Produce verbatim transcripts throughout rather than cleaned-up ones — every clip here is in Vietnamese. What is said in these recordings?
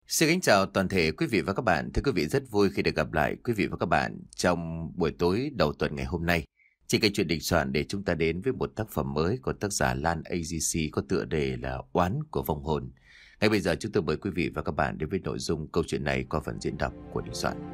Xin kính chào toàn thể quý vị và các bạn. Thưa quý vị, rất vui khi được gặp lại quý vị và các bạn trong buổi tối đầu tuần ngày hôm nay. Trên kênh Chuyện Đình Soạn để chúng ta đến với một tác phẩm mới của tác giả Lan a giê xê có tựa đề là Oán của Vong Hồn. Ngay bây giờ chúng tôi mời quý vị và các bạn đến với nội dung câu chuyện này qua phần diễn đọc của Đình Soạn.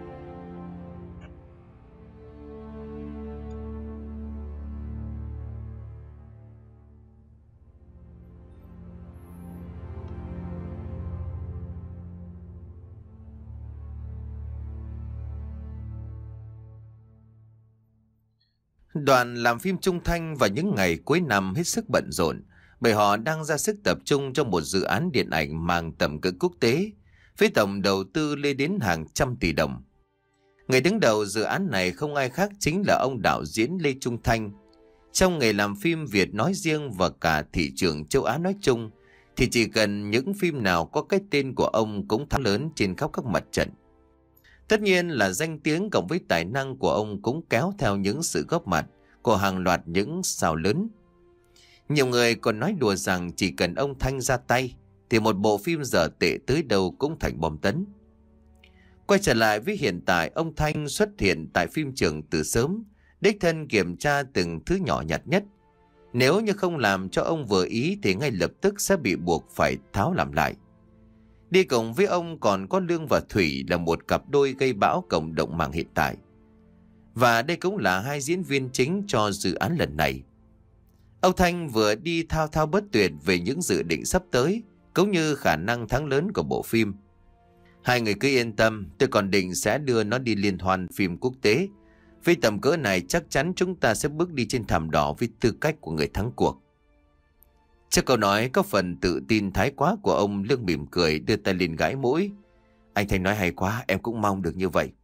Đoàn làm phim Trung Thanh vào những ngày cuối năm hết sức bận rộn, bởi họ đang ra sức tập trung trong một dự án điện ảnh mang tầm cỡ quốc tế, với tổng đầu tư lên đến hàng trăm tỷ đồng. Người đứng đầu dự án này không ai khác chính là ông đạo diễn Lê Trung Thanh. Trong nghề làm phim Việt nói riêng và cả thị trường châu Á nói chung, thì chỉ cần những phim nào có cái tên của ông cũng thắng lớn trên khắp các mặt trận. Tất nhiên là danh tiếng cộng với tài năng của ông cũng kéo theo những sự góp mặt của hàng loạt những sao lớn. Nhiều người còn nói đùa rằng chỉ cần ông Thanh ra tay thì một bộ phim dở tệ tới đâu cũng thành bom tấn. Quay trở lại với hiện tại, ông Thanh xuất hiện tại phim trường từ sớm, đích thân kiểm tra từng thứ nhỏ nhặt nhất. Nếu như không làm cho ông vừa ý thì ngay lập tức sẽ bị buộc phải tháo làm lại. Đi cùng với ông còn có Lương và Thủy là một cặp đôi gây bão cộng đồng mạng hiện tại. Và đây cũng là hai diễn viên chính cho dự án lần này. Ông Thanh vừa đi thao thao bất tuyệt về những dự định sắp tới, cũng như khả năng thắng lớn của bộ phim. Hai người cứ yên tâm, tôi còn định sẽ đưa nó đi liên hoan phim quốc tế. Với tầm cỡ này chắc chắn chúng ta sẽ bước đi trên thảm đỏ với tư cách của người thắng cuộc. Trước câu nói có phần tự tin thái quá của ông, Lương mỉm cười đưa tay lên gãi mũi. Anh Thanh nói hay quá, em cũng mong được như vậy.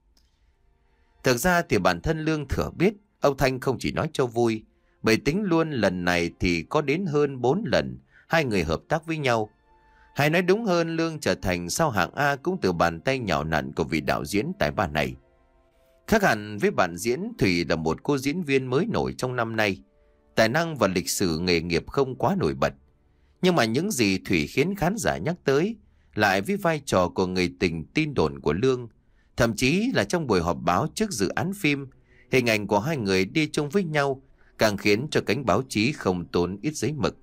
Thực ra thì bản thân Lương thừa biết ông Thanh không chỉ nói cho vui, bởi tính luôn lần này thì có đến hơn bốn lần hai người hợp tác với nhau. Hay nói đúng hơn, Lương trở thành sao hạng A cũng từ bàn tay nhào nặn của vị đạo diễn tài ba này. Khác hẳn với bạn diễn, Thủy là một cô diễn viên mới nổi trong năm nay. Tài năng và lịch sử nghề nghiệp không quá nổi bật. Nhưng mà những gì Thủy khiến khán giả nhắc tới lại với vai trò của người tình tin đồn của Lương. Thậm chí là trong buổi họp báo trước dự án phim, hình ảnh của hai người đi chung với nhau càng khiến cho cánh báo chí không tốn ít giấy mực.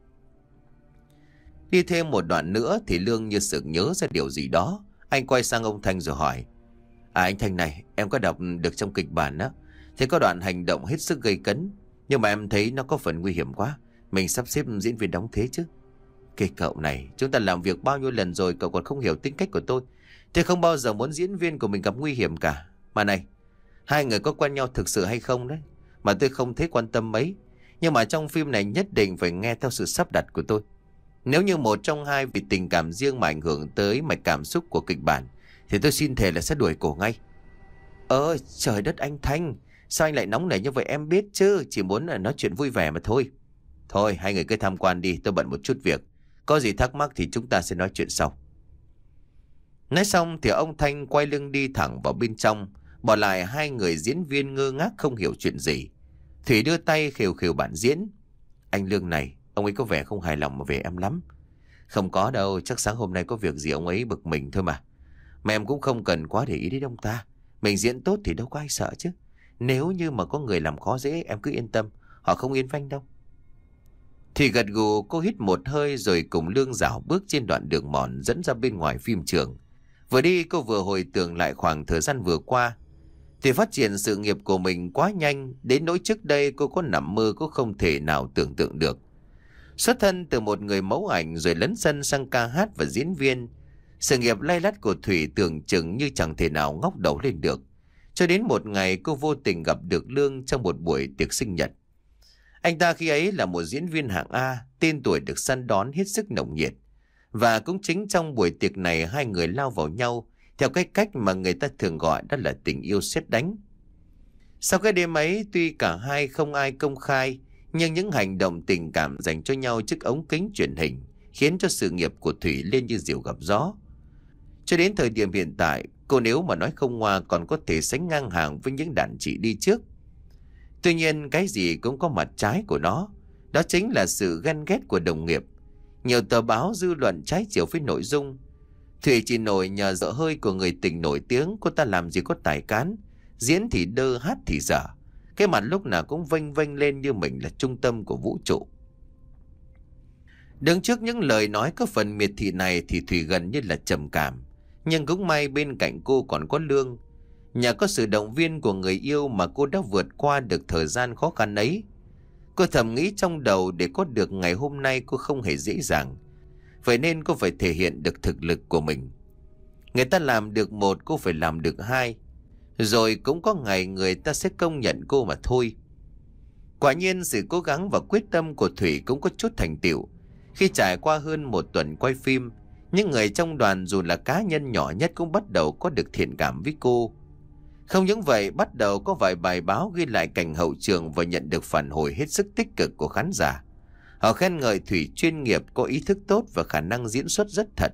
Đi thêm một đoạn nữa thì Lương như sực nhớ ra điều gì đó. Anh quay sang ông Thanh rồi hỏi: À anh Thanh này, em có đọc được trong kịch bản á, thì có đoạn hành động hết sức gây cấn, nhưng mà em thấy nó có phần nguy hiểm quá. Mình sắp xếp diễn viên đóng thế chứ? Kìa cậu này, chúng ta làm việc bao nhiêu lần rồi, cậu còn không hiểu tính cách của tôi. Tôi không bao giờ muốn diễn viên của mình gặp nguy hiểm cả. Mà này, hai người có quen nhau thực sự hay không đấy, mà tôi không thấy quan tâm mấy. Nhưng mà trong phim này nhất định phải nghe theo sự sắp đặt của tôi. Nếu như một trong hai vì tình cảm riêng mà ảnh hưởng tới mạch cảm xúc của kịch bản, thì tôi xin thề là sẽ đuổi cổ ngay. Ơ trời đất anh Thanh, sao anh lại nóng nảy như vậy? Em biết chứ, chỉ muốn là nói chuyện vui vẻ mà thôi. Thôi hai người cứ tham quan đi, tôi bận một chút việc. Có gì thắc mắc thì chúng ta sẽ nói chuyện sau. Nói xong thì ông Thanh quay lưng đi thẳng vào bên trong, bỏ lại hai người diễn viên ngơ ngác không hiểu chuyện gì. Thủy đưa tay khều khều bản diễn. Anh Lương này, ông ấy có vẻ không hài lòng mà về em lắm. Không có đâu, chắc sáng hôm nay có việc gì ông ấy bực mình thôi mà. Mà em cũng không cần quá để ý đến ông ta. Mình diễn tốt thì đâu có ai sợ chứ. Nếu như mà có người làm khó dễ, em cứ yên tâm, họ không yên phanh đâu. Thì gật gù, cô hít một hơi rồi cùng Lương dạo bước trên đoạn đường mòn dẫn ra bên ngoài phim trường. Vừa đi cô vừa hồi tưởng lại khoảng thời gian vừa qua. Thì phát triển sự nghiệp của mình quá nhanh, đến nỗi trước đây cô có nằm mơ cũng không thể nào tưởng tượng được. Xuất thân từ một người mẫu ảnh rồi lấn sân sang ca hát và diễn viên, sự nghiệp lay lắt của Thủy tưởng chừng như chẳng thể nào ngóc đầu lên được. Cho đến một ngày cô vô tình gặp được Lương trong một buổi tiệc sinh nhật. Anh ta khi ấy là một diễn viên hạng A, tên tuổi được săn đón hết sức nồng nhiệt. Và cũng chính trong buổi tiệc này hai người lao vào nhau theo cái cách mà người ta thường gọi đó là tình yêu sét đánh. Sau cái đêm ấy, tuy cả hai không ai công khai, nhưng những hành động tình cảm dành cho nhau trước ống kính truyền hình khiến cho sự nghiệp của Thủy lên như diều gặp gió. Cho đến thời điểm hiện tại, cô nếu mà nói không ngoa còn có thể sánh ngang hàng với những đàn chị đi trước. Tuy nhiên cái gì cũng có mặt trái của nó, đó chính là sự ganh ghét của đồng nghiệp. Nhiều tờ báo dư luận trái chiều với nội dung. Thủy chỉ nổi nhờ dở hơi của người tình nổi tiếng, cô ta làm gì có tài cán, diễn thì đơ, hát thì dở. Cái mặt lúc nào cũng vênh vênh lên như mình là trung tâm của vũ trụ. Đứng trước những lời nói có phần miệt thị này thì Thủy gần như là trầm cảm. Nhưng cũng may bên cạnh cô còn có Lương. Nhờ có sự động viên của người yêu mà cô đã vượt qua được thời gian khó khăn ấy. Cô thầm nghĩ trong đầu để có được ngày hôm nay cô không hề dễ dàng. Vậy nên cô phải thể hiện được thực lực của mình. Người ta làm được một, cô phải làm được hai. Rồi cũng có ngày người ta sẽ công nhận cô mà thôi. Quả nhiên sự cố gắng và quyết tâm của Thủy cũng có chút thành tựu. Khi trải qua hơn một tuần quay phim, những người trong đoàn dù là cá nhân nhỏ nhất cũng bắt đầu có được thiện cảm với cô. Không những vậy, bắt đầu có vài bài báo ghi lại cảnh hậu trường và nhận được phản hồi hết sức tích cực của khán giả. Họ khen ngợi Thủy chuyên nghiệp, có ý thức tốt và khả năng diễn xuất rất thật.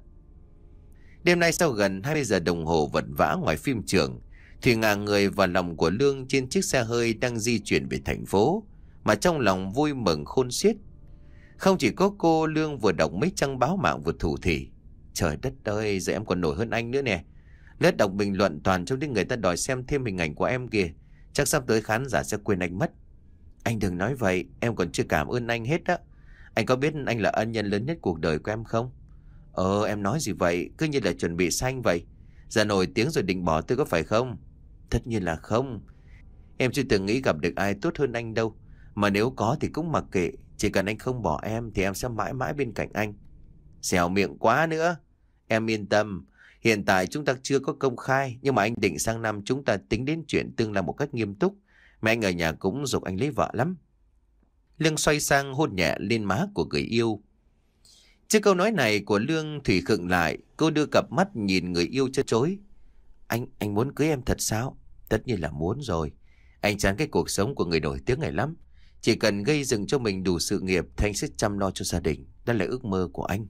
Đêm nay sau gần hai mươi giờ đồng hồ vật vã ngoài phim trường, Thủy ngả người vào lòng của Lương trên chiếc xe hơi đang di chuyển về thành phố, mà trong lòng vui mừng khôn xiết. Không chỉ có cô, Lương vừa đọc mấy trang báo mạng vừa thủ thỉ. Trời đất ơi, giờ em còn nổi hơn anh nữa nè. Lướt đọc bình luận toàn trong những người ta đòi xem thêm hình ảnh của em kìa. Chắc sắp tới khán giả sẽ quên anh mất. Anh đừng nói vậy, em còn chưa cảm ơn anh hết á. Anh có biết anh là ân nhân lớn nhất cuộc đời của em không? Ờ, em nói gì vậy, cứ như là chuẩn bị sanh vậy. Giờ nổi tiếng rồi định bỏ tôi có phải không? Tất nhiên là không. Em chưa từng nghĩ gặp được ai tốt hơn anh đâu. Mà nếu có thì cũng mặc kệ. Chỉ cần anh không bỏ em thì em sẽ mãi mãi bên cạnh anh. Xèo miệng quá nữa. Em yên tâm. Hiện tại chúng ta chưa có công khai. Nhưng mà anh định sang năm chúng ta tính đến chuyện tương lai một cách nghiêm túc. Mẹ anh ở nhà cũng giục anh lấy vợ lắm. Lương xoay sang hôn nhẹ lên má của người yêu. Trước câu nói này của Lương, Thủy khựng lại. Cô đưa cặp mắt nhìn người yêu chơ chối. Anh, anh muốn cưới em thật sao? Tất nhiên là muốn rồi. Anh chán cái cuộc sống của người nổi tiếng này lắm. Chỉ cần gây dựng cho mình đủ sự nghiệp thì anh sẽ chăm lo cho gia đình. Đó là ước mơ của anh.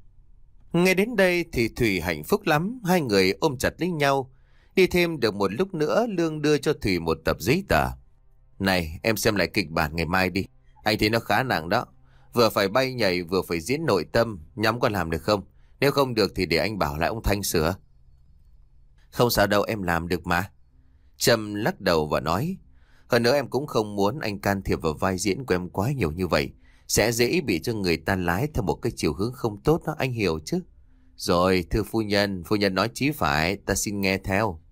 Nghe đến đây thì Thủy hạnh phúc lắm. Hai người ôm chặt lấy nhau. Đi thêm được một lúc nữa, Lương đưa cho Thủy một tập giấy tờ. Này, em xem lại kịch bản ngày mai đi. Anh thấy nó khá nặng đó. Vừa phải bay nhảy vừa phải diễn nội tâm. Nhắm có làm được không? Nếu không được thì để anh bảo lại ông Thanh sửa. Không sao đâu, em làm được mà. Trâm lắc đầu và nói. Hơn nữa em cũng không muốn anh can thiệp vào vai diễn của em quá nhiều như vậy. Sẽ dễ bị cho người ta lái theo một cái chiều hướng không tốt đó, anh hiểu chứ? Rồi, thưa phu nhân, phu nhân nói chí phải, ta xin nghe theo.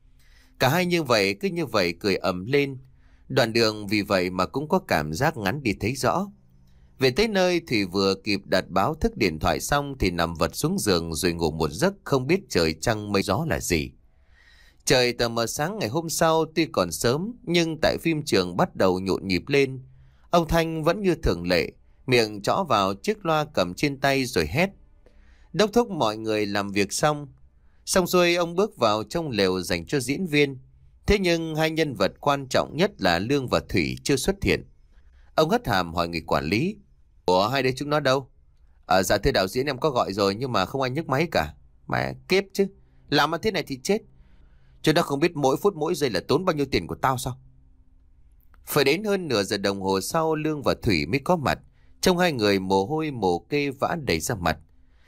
Cả hai như vậy, cứ như vậy cười ầm lên. Đoạn đường vì vậy mà cũng có cảm giác ngắn đi thấy rõ. Về tới nơi thì vừa kịp đặt báo thức điện thoại xong thì nằm vật xuống giường rồi ngủ một giấc, không biết trời trăng mây gió là gì. Trời tờ mờ sáng ngày hôm sau tuy còn sớm nhưng tại phim trường bắt đầu nhộn nhịp lên. Ông Thanh vẫn như thường lệ, miệng trõ vào chiếc loa cầm trên tay rồi hét. Đốc thúc mọi người làm việc xong. Xong xuôi ông bước vào trong lều dành cho diễn viên. Thế nhưng hai nhân vật quan trọng nhất là Lương và Thủy chưa xuất hiện. Ông hất hàm hỏi người quản lý. Ủa hai đứa chúng nó đâu? À, dạ thưa đạo diễn em có gọi rồi nhưng mà không ai nhấc máy cả. Mà kiếp chứ. Làm mà thế này thì chết. Chứ nó không biết mỗi phút mỗi giây là tốn bao nhiêu tiền của tao sao? Phải đến hơn nửa giờ đồng hồ sau Lương và Thủy mới có mặt. Trông hai người mồ hôi mồ kê vã đầy ra mặt.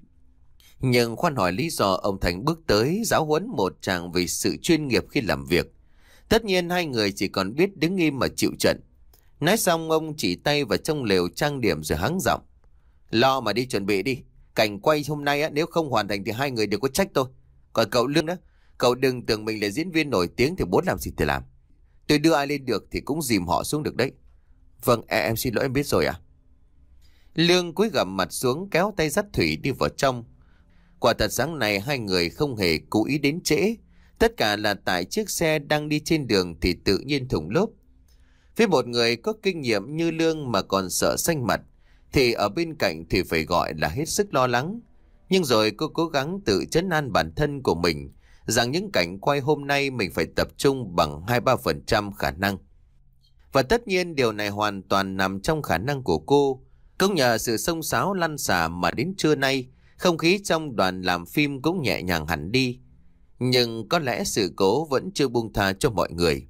Nhưng khoan hỏi lý do, ông Thành bước tới giáo huấn một tràng về sự chuyên nghiệp khi làm việc. Tất nhiên hai người chỉ còn biết đứng im mà chịu trận. Nói xong ông chỉ tay vào trong lều trang điểm rồi hắng giọng. Lo mà đi chuẩn bị đi. Cảnh quay hôm nay á, nếu không hoàn thành thì hai người đều có trách tôi. Còn cậu Lương đó, cậu đừng tưởng mình là diễn viên nổi tiếng thì muốn làm gì thì làm. Tôi đưa ai lên được thì cũng dìm họ xuống được đấy. Vâng, em xin lỗi, em biết rồi à. Lương cúi gằm mặt xuống kéo tay dắt Thủy đi vào trong. Quả thật sáng này hai người không hề cố ý đến trễ. Tất cả là tại chiếc xe đang đi trên đường thì tự nhiên thủng lốp. Với một người có kinh nghiệm như Lương mà còn sợ xanh mặt thì ở bên cạnh thì phải gọi là hết sức lo lắng. Nhưng rồi cô cố gắng tự trấn an bản thân của mình rằng những cảnh quay hôm nay mình phải tập trung bằng hai ba phần trăm khả năng. Và tất nhiên điều này hoàn toàn nằm trong khả năng của cô. Cũng nhờ sự xông xáo lăn xả mà đến trưa nay không khí trong đoàn làm phim cũng nhẹ nhàng hẳn đi. Nhưng có lẽ sự cố vẫn chưa buông tha cho mọi người.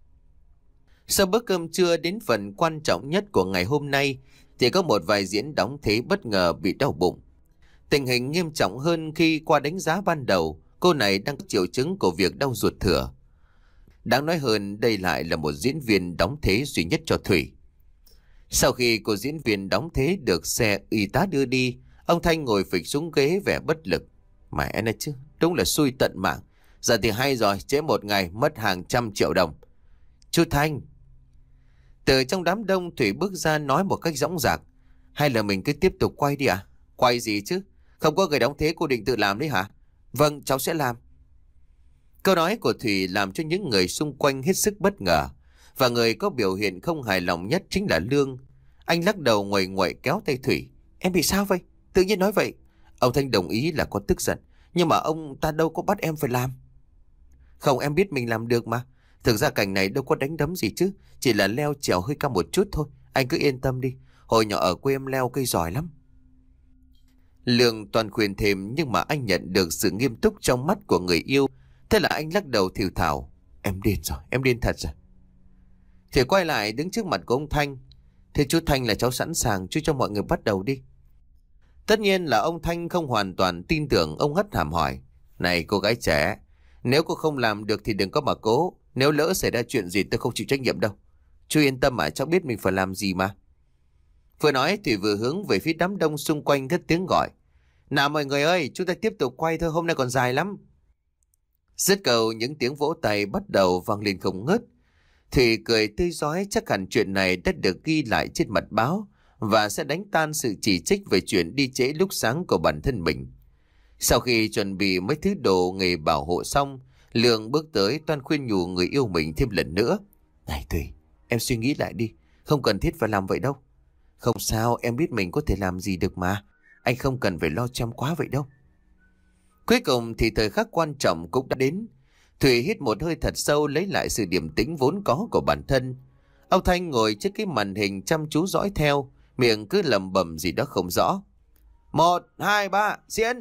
Sau bữa cơm trưa đến phần quan trọng nhất của ngày hôm nay thì có một vài diễn đóng thế bất ngờ bị đau bụng. Tình hình nghiêm trọng hơn khi qua đánh giá ban đầu, cô này đang có triệu chứng của việc đau ruột thừa. Đáng nói hơn, đây lại là một diễn viên đóng thế duy nhất cho Thủy. Sau khi cô diễn viên đóng thế được xe y tá đưa đi, ông Thanh ngồi phịch xuống ghế vẻ bất lực. Mẹ này chứ, đúng là xui tận mạng. Giờ thì hay rồi, trễ một ngày mất hàng trăm triệu đồng. Chú Thanh. Từ trong đám đông, Thủy bước ra nói một cách dõng dạc. Hay là mình cứ tiếp tục quay đi à? Quay gì chứ? Không có người đóng thế cô định tự làm đấy hả? Vâng, cháu sẽ làm. Câu nói của Thủy làm cho những người xung quanh hết sức bất ngờ. Và người có biểu hiện không hài lòng nhất chính là Lương. Anh lắc đầu nguầy nguậy kéo tay Thủy. Em bị sao vậy? Tự nhiên nói vậy. Ông Thanh đồng ý là có tức giận. Nhưng mà ông ta đâu có bắt em phải làm. Không, em biết mình làm được mà. Thực ra cảnh này đâu có đánh đấm gì chứ. Chỉ là leo trèo hơi cao một chút thôi. Anh cứ yên tâm đi. Hồi nhỏ ở quê em leo cây giỏi lắm. Lương toàn khuyên thêm, nhưng mà anh nhận được sự nghiêm túc trong mắt của người yêu. Thế là anh lắc đầu thều thào. Em điên rồi, em điên thật rồi. Thì quay lại đứng trước mặt của ông Thanh. Thế chú Thanh là cháu sẵn sàng, chú cho mọi người bắt đầu đi. Tất nhiên là ông Thanh không hoàn toàn tin tưởng. Ông hất hàm hỏi. Này cô gái trẻ, nếu cô không làm được thì đừng có mà cố. Nếu lỡ xảy ra chuyện gì tôi không chịu trách nhiệm đâu. Chú yên tâm mà, cháu biết mình phải làm gì mà. Vừa nói thì vừa hướng về phía đám đông xung quanh cất tiếng gọi. Nào mọi người ơi, chúng ta tiếp tục quay thôi, hôm nay còn dài lắm. Dứt câu, những tiếng vỗ tay bắt đầu vang lên không ngớt. Thủy cười tươi rói, chắc hẳn chuyện này đã được ghi lại trên mặt báo và sẽ đánh tan sự chỉ trích về chuyện đi trễ lúc sáng của bản thân mình. Sau khi chuẩn bị mấy thứ đồ nghề bảo hộ xong, Lương bước tới toan khuyên nhủ người yêu mình thêm lần nữa. Này Thủy, em suy nghĩ lại đi, không cần thiết phải làm vậy đâu. Không sao, em biết mình có thể làm gì được mà. Anh không cần phải lo chăm quá vậy đâu. Cuối cùng thì thời khắc quan trọng cũng đã đến. Thủy hít một hơi thật sâu, lấy lại sự điềm tĩnh vốn có của bản thân. Ông Thanh ngồi trước cái màn hình chăm chú dõi theo, miệng cứ lẩm bẩm gì đó không rõ. Một, hai, ba, diễn.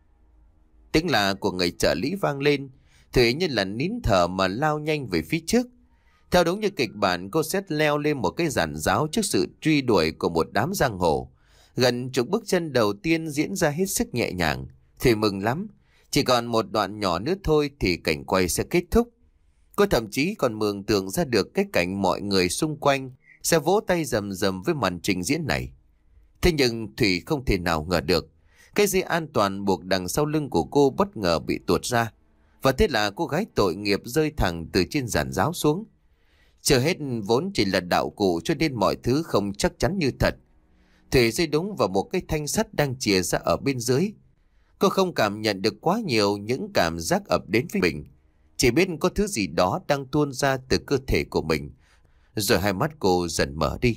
Tiếng là của người trợ lý vang lên. Thủy như là nín thở mà lao nhanh về phía trước. Theo đúng như kịch bản, cô sẽ leo lên một cái giàn giáo trước sự truy đuổi của một đám giang hồ. Gần chục bước chân đầu tiên diễn ra hết sức nhẹ nhàng. Thủy mừng lắm. Chỉ còn một đoạn nhỏ nữa thôi thì cảnh quay sẽ kết thúc. Cô thậm chí còn mường tượng ra được cái cảnh mọi người xung quanh sẽ vỗ tay rầm rầm với màn trình diễn này. Thế nhưng Thủy không thể nào ngờ được. Cái dây an toàn buộc đằng sau lưng của cô bất ngờ bị tuột ra. Và thế là cô gái tội nghiệp rơi thẳng từ trên giàn giáo xuống. Chưa hết, vốn chỉ là đạo cụ cho nên mọi thứ không chắc chắn như thật. Thủy rơi đúng vào một cái thanh sắt đang chìa ra ở bên dưới. Cô không cảm nhận được quá nhiều những cảm giác ập đến với mình. Chỉ biết có thứ gì đó đang tuôn ra từ cơ thể của mình. Rồi hai mắt cô dần mở đi.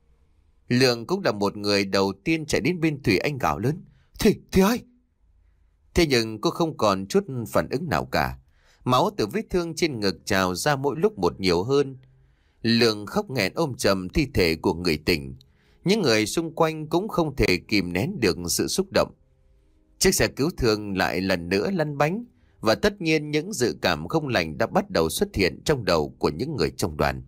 Lượng cũng là một người đầu tiên chạy đến bên Thủy. Anh gào lớn. Thủy, Thủy ơi! Thế nhưng cô không còn chút phản ứng nào cả. Máu từ vết thương trên ngực trào ra mỗi lúc một nhiều hơn. Lượng khóc nghẹn ôm chầm thi thể của người tình. Những người xung quanh cũng không thể kìm nén được sự xúc động. Chiếc xe cứu thương lại lần nữa lăn bánh. Và tất nhiên những dự cảm không lành đã bắt đầu xuất hiện trong đầu của những người trong đoàn.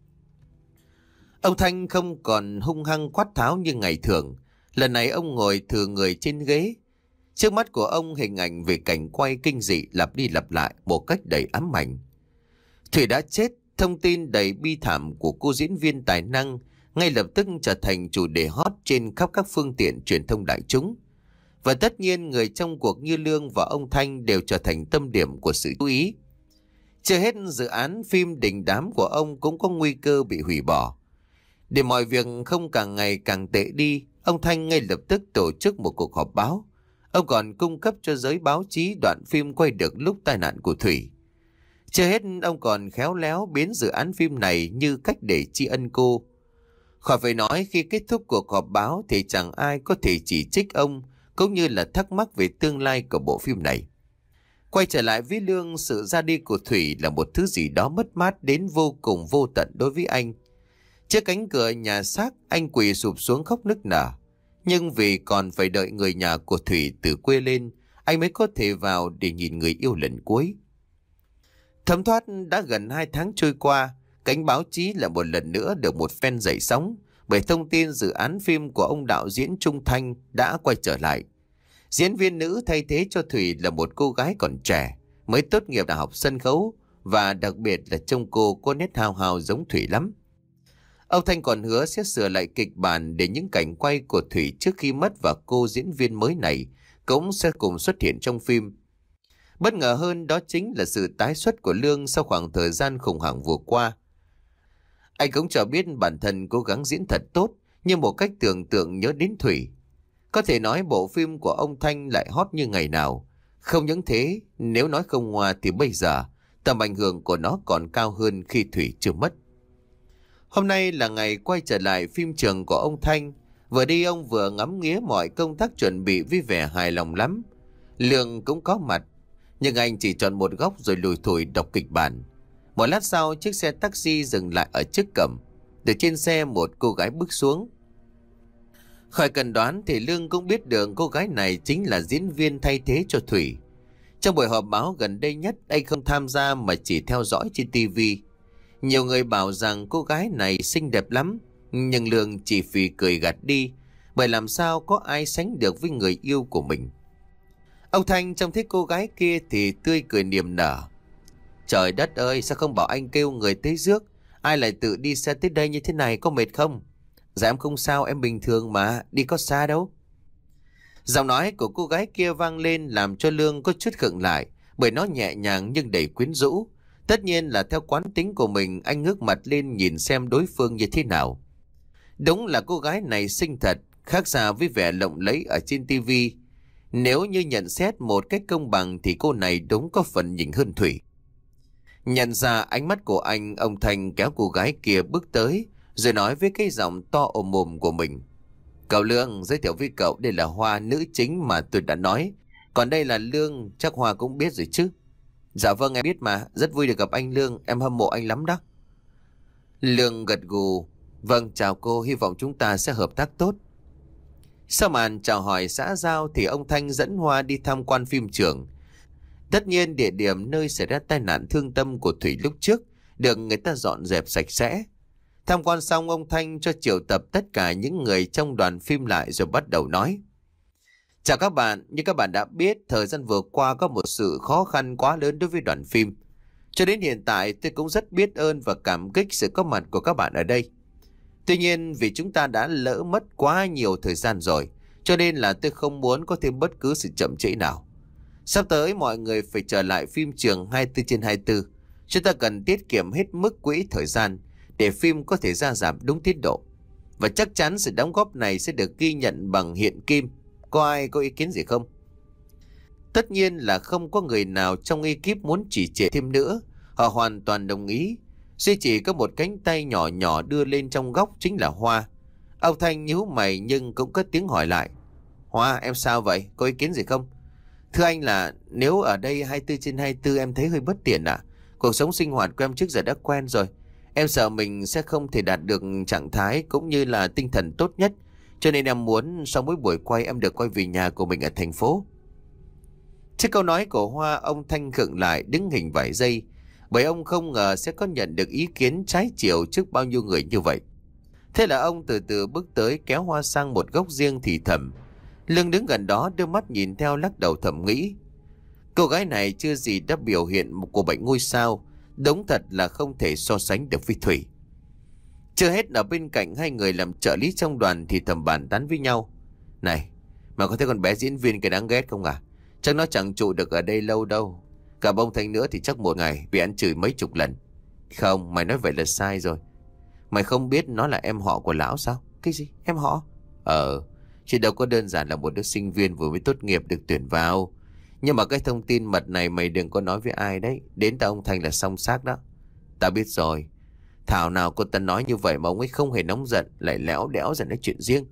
Ông Thanh không còn hung hăng quát tháo như ngày thường. Lần này ông ngồi thừa người trên ghế. Trước mắt của ông hình ảnh về cảnh quay kinh dị lặp đi lặp lại một cách đầy ám ảnh. Thủy đã chết, thông tin đầy bi thảm của cô diễn viên tài năng ngay lập tức trở thành chủ đề hot trên khắp các phương tiện truyền thông đại chúng. Và tất nhiên người trong cuộc như Lương và ông Thanh đều trở thành tâm điểm của sự chú ý. Chưa hết, dự án phim đình đám của ông cũng có nguy cơ bị hủy bỏ. Để mọi việc không càng ngày càng tệ đi, ông Thanh ngay lập tức tổ chức một cuộc họp báo. Ông còn cung cấp cho giới báo chí đoạn phim quay được lúc tai nạn của Thủy. Chưa hết, ông còn khéo léo biến dự án phim này như cách để tri ân cô. Khỏi phải nói, khi kết thúc cuộc họp báo thì chẳng ai có thể chỉ trích ông, cũng như là thắc mắc về tương lai của bộ phim này. Quay trở lại với Lương, sự ra đi của Thủy là một thứ gì đó mất mát đến vô cùng vô tận đối với anh. Trước cánh cửa nhà xác, anh quỳ sụp xuống khóc nức nở. Nhưng vì còn phải đợi người nhà của Thủy từ quê lên, anh mới có thể vào để nhìn người yêu lần cuối. Thấm thoát đã gần hai tháng trôi qua, cánh báo chí là một lần nữa được một phen dậy sóng bởi thông tin dự án phim của ông đạo diễn Trung Thanh đã quay trở lại. Diễn viên nữ thay thế cho Thủy là một cô gái còn trẻ, mới tốt nghiệp đại học sân khấu, và đặc biệt là trông cô có nét hào hào giống Thủy lắm. Ông Thanh còn hứa sẽ sửa lại kịch bản để những cảnh quay của Thủy trước khi mất và cô diễn viên mới này cũng sẽ cùng xuất hiện trong phim. Bất ngờ hơn đó chính là sự tái xuất của Lương sau khoảng thời gian khủng hoảng vừa qua. Anh cũng cho biết bản thân cố gắng diễn thật tốt, nhưng một cách tưởng tượng nhớ đến Thủy. Có thể nói bộ phim của ông Thanh lại hot như ngày nào. Không những thế, nếu nói không ngoa thì bây giờ tầm ảnh hưởng của nó còn cao hơn khi Thủy chưa mất. Hôm nay là ngày quay trở lại phim trường của ông Thanh. Vừa đi ông vừa ngắm nghía mọi công tác chuẩn bị với vẻ hài lòng lắm. Lương cũng có mặt, nhưng anh chỉ chọn một góc rồi lùi thủi đọc kịch bản. Một lát sau, chiếc xe taxi dừng lại ở trước cổng. Từ trên xe một cô gái bước xuống. Khỏi cần đoán thì Lương cũng biết được cô gái này chính là diễn viên thay thế cho Thủy. Trong buổi họp báo gần đây nhất, anh không tham gia mà chỉ theo dõi trên tivi. Nhiều người bảo rằng cô gái này xinh đẹp lắm, nhưng Lương chỉ phì cười gạt đi, bởi làm sao có ai sánh được với người yêu của mình. Ông Thanh trông thấy cô gái kia thì tươi cười niềm nở. Trời đất ơi, sao không bảo anh kêu người tới rước, ai lại tự đi xe tới đây như thế này, có mệt không? Dạ em không sao, em bình thường mà, đi có xa đâu. Giọng nói của cô gái kia vang lên làm cho Lương có chút khựng lại, bởi nó nhẹ nhàng nhưng đầy quyến rũ. Tất nhiên là theo quán tính của mình, anh ngước mặt lên nhìn xem đối phương như thế nào. Đúng là cô gái này xinh thật, khác xa với vẻ lộng lẫy ở trên tivi. Nếu như nhận xét một cách công bằng thì cô này đúng có phần nhỉnh hơn Thủy. Nhận ra ánh mắt của anh, ông Thanh kéo cô gái kia bước tới, rồi nói với cái giọng to ồm ồm của mình. Cậu Lương, giới thiệu với cậu, đây là Hoa, nữ chính mà tôi đã nói. Còn đây là Lương, chắc Hoa cũng biết rồi chứ. Dạ vâng, em biết mà, rất vui được gặp anh Lương, em hâm mộ anh lắm đó. Lương gật gù. Vâng, chào cô, hy vọng chúng ta sẽ hợp tác tốt. Sau màn chào hỏi xã giao thì ông Thanh dẫn Hoa đi tham quan phim trường. Tất nhiên địa điểm nơi xảy ra tai nạn thương tâm của Thủy lúc trước được người ta dọn dẹp sạch sẽ. Tham quan xong, ông Thanh cho triệu tập tất cả những người trong đoàn phim lại rồi bắt đầu nói. Chào các bạn, như các bạn đã biết, thời gian vừa qua có một sự khó khăn quá lớn đối với đoàn phim. Cho đến hiện tại tôi cũng rất biết ơn và cảm kích sự có mặt của các bạn ở đây. Tuy nhiên vì chúng ta đã lỡ mất quá nhiều thời gian rồi, cho nên là tôi không muốn có thêm bất cứ sự chậm trễ nào. Sắp tới mọi người phải trở lại phim trường hai mươi bốn trên hai mươi bốn. Chúng ta cần tiết kiệm hết mức quỹ thời gian để phim có thể ra rạp đúng tiến độ. Và chắc chắn sự đóng góp này sẽ được ghi nhận bằng hiện kim. Có ai có ý kiến gì không? Tất nhiên là không có người nào trong ekip muốn chỉ trệ thêm nữa. Họ hoàn toàn đồng ý. Duy chỉ có một cánh tay nhỏ nhỏ đưa lên trong góc chính là Hoa. Ông Thanh nhíu mày nhưng cũng cất tiếng hỏi lại. Hoa, em sao vậy? Có ý kiến gì không? Thưa anh là nếu ở đây hai mươi bốn trên hai mươi bốn em thấy hơi bất tiện ạ. À? Cuộc sống sinh hoạt của em trước giờ đã quen rồi. Em sợ mình sẽ không thể đạt được trạng thái cũng như là tinh thần tốt nhất. Cho nên em muốn sau mỗi buổi quay em được quay về nhà của mình ở thành phố. Trước câu nói của Hoa, ông Thanh khựng lại đứng hình vài giây. Bởi ông không ngờ sẽ có nhận được ý kiến trái chiều trước bao nhiêu người như vậy. Thế là ông từ từ bước tới kéo Hoa sang một góc riêng thì thầm. Lương đứng gần đó đưa mắt nhìn theo lắc đầu thầm nghĩ. Cô gái này chưa gì đã biểu hiện một của bệnh ngôi sao. Đúng thật là không thể so sánh được với Thủy. Chưa hết, ở bên cạnh hai người làm trợ lý trong đoàn thì thầm bàn tán với nhau. Này, mà có thấy con bé diễn viên cái đáng ghét không à? Chắc nó chẳng trụ được ở đây lâu đâu. Cả bông Thanh nữa thì chắc một ngày bị ăn chửi mấy chục lần. Không, mày nói vậy là sai rồi. Mày không biết nó là em họ của lão sao? Cái gì? Em họ? Ờ, chứ đâu có đơn giản là một đứa sinh viên vừa mới tốt nghiệp được tuyển vào. Nhưng mà cái thông tin mật này mày đừng có nói với ai đấy. Đến ta ông Thanh là xong xác đó. Ta biết rồi. Thảo nào cô ta nói như vậy mà ông ấy không hề nóng giận, lại léo đẽo ra nói chuyện riêng.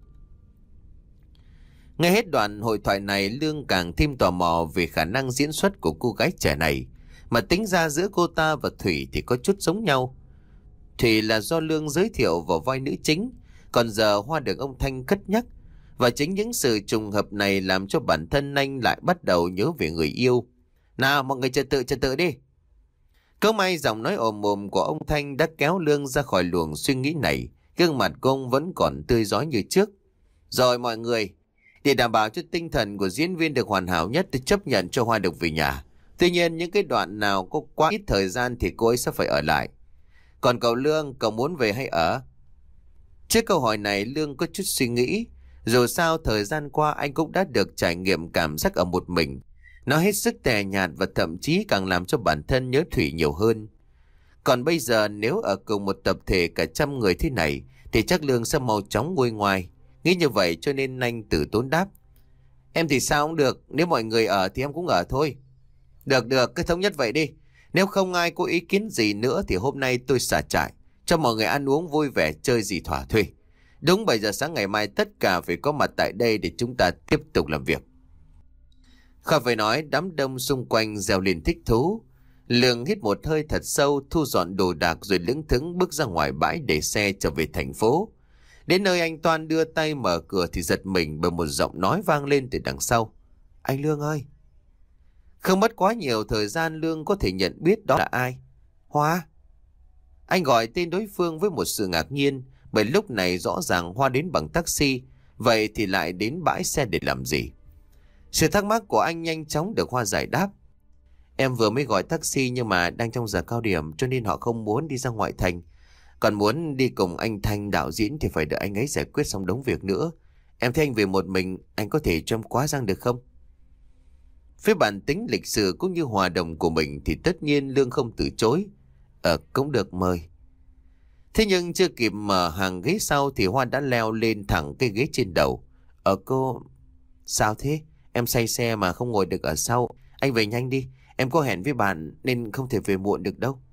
Nghe hết đoạn hội thoại này, Lương càng thêm tò mò về khả năng diễn xuất của cô gái trẻ này. Mà tính ra giữa cô ta và Thủy thì có chút giống nhau. Thủy là do Lương giới thiệu vào vai nữ chính, còn giờ Hoa được ông Thanh cất nhắc. Và chính những sự trùng hợp này làm cho bản thân anh lại bắt đầu nhớ về người yêu. Nào mọi người trật tự trật tự đi. Cớ may giọng nói ồm ồm của ông Thanh đã kéo Lương ra khỏi luồng suy nghĩ này. Gương mặt của ông vẫn còn tươi rói như trước. Rồi mọi người, Để đảm bảo cho tinh thần của diễn viên được hoàn hảo nhất thì chấp nhận cho Hoa được về nhà. Tuy nhiên những cái đoạn nào có quá ít thời gian thì cô ấy sẽ phải ở lại. Còn cậu Lương, cậu muốn về hay ở? Trước câu hỏi này Lương có chút suy nghĩ. Dù sao thời gian qua anh cũng đã được trải nghiệm cảm giác ở một mình. Nó hết sức tẻ nhạt và thậm chí càng làm cho bản thân nhớ Thủy nhiều hơn. Còn bây giờ nếu ở cùng một tập thể cả trăm người thế này thì chắc Lương sẽ mau chóng nguôi ngoai. Nghĩ như vậy cho nên anh từ tốn đáp. Em thì sao cũng được, nếu mọi người ở thì em cũng ở thôi. Được được, cứ thống nhất vậy đi. Nếu không ai có ý kiến gì nữa thì hôm nay tôi xả trại, cho mọi người ăn uống vui vẻ chơi gì thỏa thuê. Đúng bảy giờ sáng ngày mai tất cả phải có mặt tại đây để chúng ta tiếp tục làm việc. Khỏi phải nói, đám đông xung quanh reo lên thích thú. Lương hít một hơi thật sâu, thu dọn đồ đạc rồi lững thững bước ra ngoài bãi để xe trở về thành phố. Đến nơi anh Toan đưa tay mở cửa thì giật mình bởi một giọng nói vang lên từ đằng sau. Anh Lương ơi! Không mất quá nhiều thời gian Lương có thể nhận biết đó là ai. Hoa! Anh gọi tên đối phương với một sự ngạc nhiên, bởi lúc này rõ ràng Hoa đến bằng taxi, vậy thì lại đến bãi xe để làm gì? Sự thắc mắc của anh nhanh chóng được Hoa giải đáp. Em vừa mới gọi taxi nhưng mà đang trong giờ cao điểm cho nên họ không muốn đi ra ngoại thành. Còn muốn đi cùng anh Thanh đạo diễn thì phải đợi anh ấy giải quyết xong đống việc nữa. Em thấy anh về một mình, anh có thể cho em quá giang được không? Với bản tính lịch sự cũng như hòa đồng của mình thì tất nhiên Lương không từ chối. Ờ, cũng được, mời. Thế nhưng chưa kịp mở hàng ghế sau thì Hoa đã leo lên thẳng cái ghế trên đầu. Ờ cô... Sao thế? Em say xe mà không ngồi được ở sau. Anh về nhanh đi. Em có hẹn với bạn nên không thể về muộn được đâu.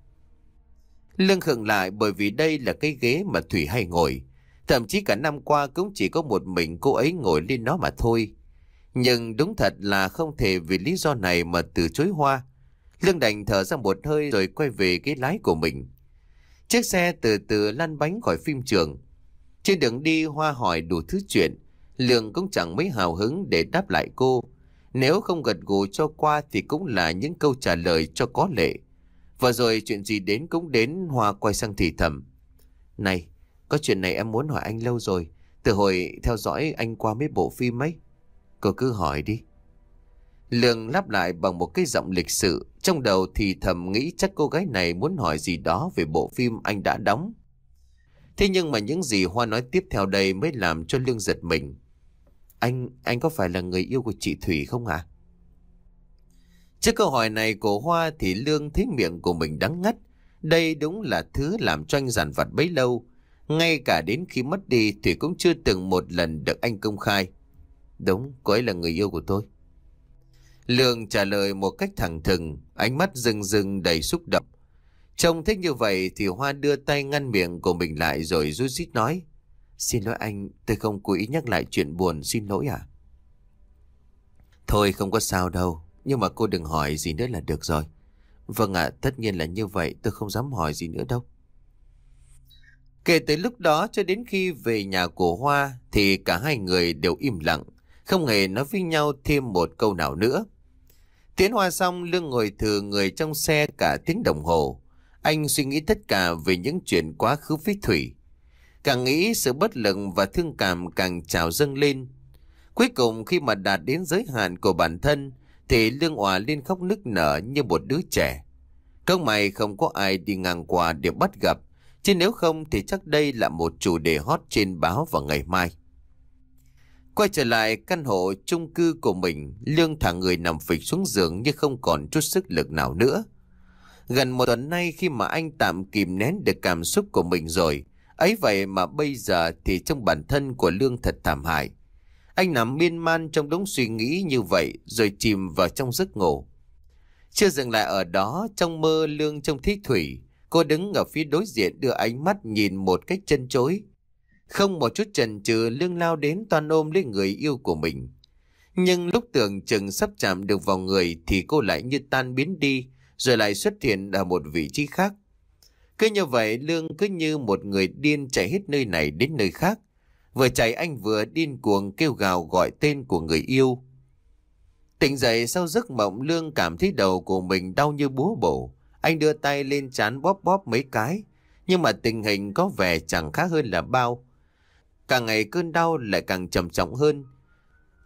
Lương khựng lại bởi vì đây là cái ghế mà Thủy hay ngồi. Thậm chí cả năm qua cũng chỉ có một mình cô ấy ngồi lên nó mà thôi. Nhưng đúng thật là không thể vì lý do này mà từ chối Hoa. Lương đành thở ra một hơi rồi quay về ghế lái của mình. Chiếc xe từ từ lăn bánh khỏi phim trường. Trên đường đi Hoa hỏi đủ thứ chuyện. Lương cũng chẳng mấy hào hứng để đáp lại cô. Nếu không gật gù cho qua thì cũng là những câu trả lời cho có lệ. Và rồi chuyện gì đến cũng đến. Hoa quay sang thì thầm. Này, có chuyện này em muốn hỏi anh lâu rồi. Từ hồi theo dõi anh qua mấy bộ phim ấy. Cô cứ hỏi đi. Lương lặp lại bằng một cái giọng lịch sự. Trong đầu thì thầm nghĩ chắc cô gái này muốn hỏi gì đó về bộ phim anh đã đóng. Thế nhưng mà những gì Hoa nói tiếp theo đây mới làm cho Lương giật mình. Anh, anh có phải là người yêu của chị Thủy không hả? Trước câu hỏi này của Hoa thì Lương thấy miệng của mình đắng ngắt. Đây đúng là thứ làm cho anh dằn vặt bấy lâu. Ngay cả đến khi mất đi Thủy cũng chưa từng một lần được anh công khai. Đúng, cô ấy là người yêu của tôi. Lương trả lời một cách thẳng thừng, ánh mắt rưng rưng đầy xúc động. Trông thích như vậy thì Hoa đưa tay ngăn miệng của mình lại rồi rút rít nói. Xin lỗi anh, tôi không cố ý nhắc lại chuyện buồn, xin lỗi à? Thôi không có sao đâu, nhưng mà cô đừng hỏi gì nữa là được rồi. Vâng ạ, tất nhiên là như vậy, tôi không dám hỏi gì nữa đâu. Kể từ lúc đó cho đến khi về nhà của Hoa thì cả hai người đều im lặng, không hề nói với nhau thêm một câu nào nữa. Tiến Hoa xong, Lương ngồi thừ người trong xe cả tiếng đồng hồ. Anh suy nghĩ tất cả về những chuyện quá khứ với Thủy. Càng nghĩ sự bất lực và thương cảm càng trào dâng lên. Cuối cùng khi mà đạt đến giới hạn của bản thân thì Lương òa lên khóc nức nở như một đứa trẻ. Không may không có ai đi ngang qua để bắt gặp, chứ nếu không thì chắc đây là một chủ đề hot trên báo vào ngày mai. Quay trở lại căn hộ chung cư của mình, Lương thả người nằm phịch xuống giường như không còn chút sức lực nào nữa. Gần một tuần nay khi mà anh tạm kìm nén được cảm xúc của mình rồi, ấy vậy mà bây giờ thì trong bản thân của Lương thật thảm hại. Anh nằm miên man trong đống suy nghĩ như vậy rồi chìm vào trong giấc ngủ. Chưa dừng lại ở đó, trong mơ Lương trông thấy Thủy. Cô đứng ở phía đối diện đưa ánh mắt nhìn một cách chân chối. Không một chút chần chừ, Lương lao đến toàn ôm lấy người yêu của mình. Nhưng lúc tưởng chừng sắp chạm được vào người thì cô lại như tan biến đi, rồi lại xuất hiện ở một vị trí khác. Cứ như vậy Lương cứ như một người điên chạy hết nơi này đến nơi khác. Vừa chạy anh vừa điên cuồng kêu gào gọi tên của người yêu. Tỉnh dậy sau giấc mộng, Lương cảm thấy đầu của mình đau như búa bổ. Anh đưa tay lên trán bóp bóp mấy cái, nhưng mà tình hình có vẻ chẳng khác hơn là bao. Càng ngày cơn đau lại càng trầm trọng hơn.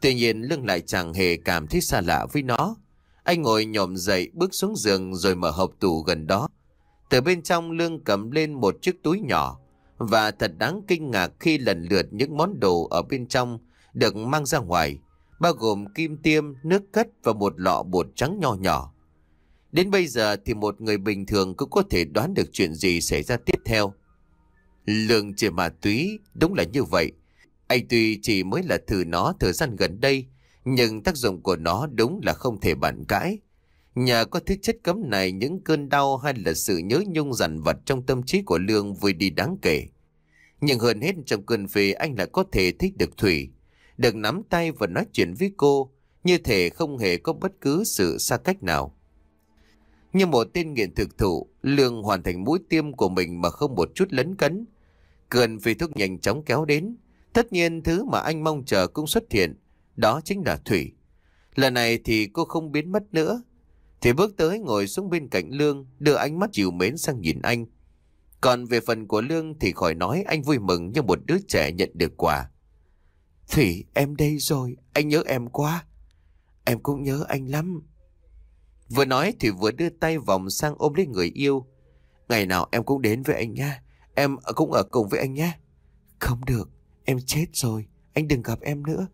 Tuy nhiên Lương lại chẳng hề cảm thấy xa lạ với nó. Anh ngồi nhổm dậy bước xuống giường rồi mở hộp tủ gần đó. Từ bên trong Lương cầm lên một chiếc túi nhỏ. Và thật đáng kinh ngạc khi lần lượt những món đồ ở bên trong được mang ra ngoài, bao gồm kim tiêm, nước cất và một lọ bột trắng nho nhỏ. Đến bây giờ thì một người bình thường cũng có thể đoán được chuyện gì xảy ra tiếp theo. Lương chơi ma túy, đúng là như vậy. Anh tuy chỉ mới là thử nó thời gian gần đây, nhưng tác dụng của nó đúng là không thể bàn cãi. Nhờ có thứ chất cấm này, những cơn đau hay là sự nhớ nhung dằn vặt trong tâm trí của Lương vơi đi đáng kể. Nhưng hơn hết trong cơn phê, anh lại có thể thích được Thủy, được nắm tay và nói chuyện với cô, như thể không hề có bất cứ sự xa cách nào. Như một tên nghiện thực thụ, Lương hoàn thành mũi tiêm của mình mà không một chút lấn cấn. Cơn phê thuốc nhanh chóng kéo đến. Tất nhiên thứ mà anh mong chờ cũng xuất hiện, đó chính là Thủy. Lần này thì cô không biến mất nữa. Thì bước tới ngồi xuống bên cạnh Lương, đưa ánh mắt dịu mến sang nhìn anh. Còn về phần của Lương thì khỏi nói, anh vui mừng như một đứa trẻ nhận được quà. Thủy, em đây rồi, anh nhớ em quá. Em cũng nhớ anh lắm. Vừa nói thì vừa đưa tay vòng sang ôm lấy người yêu. Ngày nào em cũng đến với anh nha. Em cũng ở cùng với anh nha. Không được, em chết rồi, anh đừng gặp em nữa.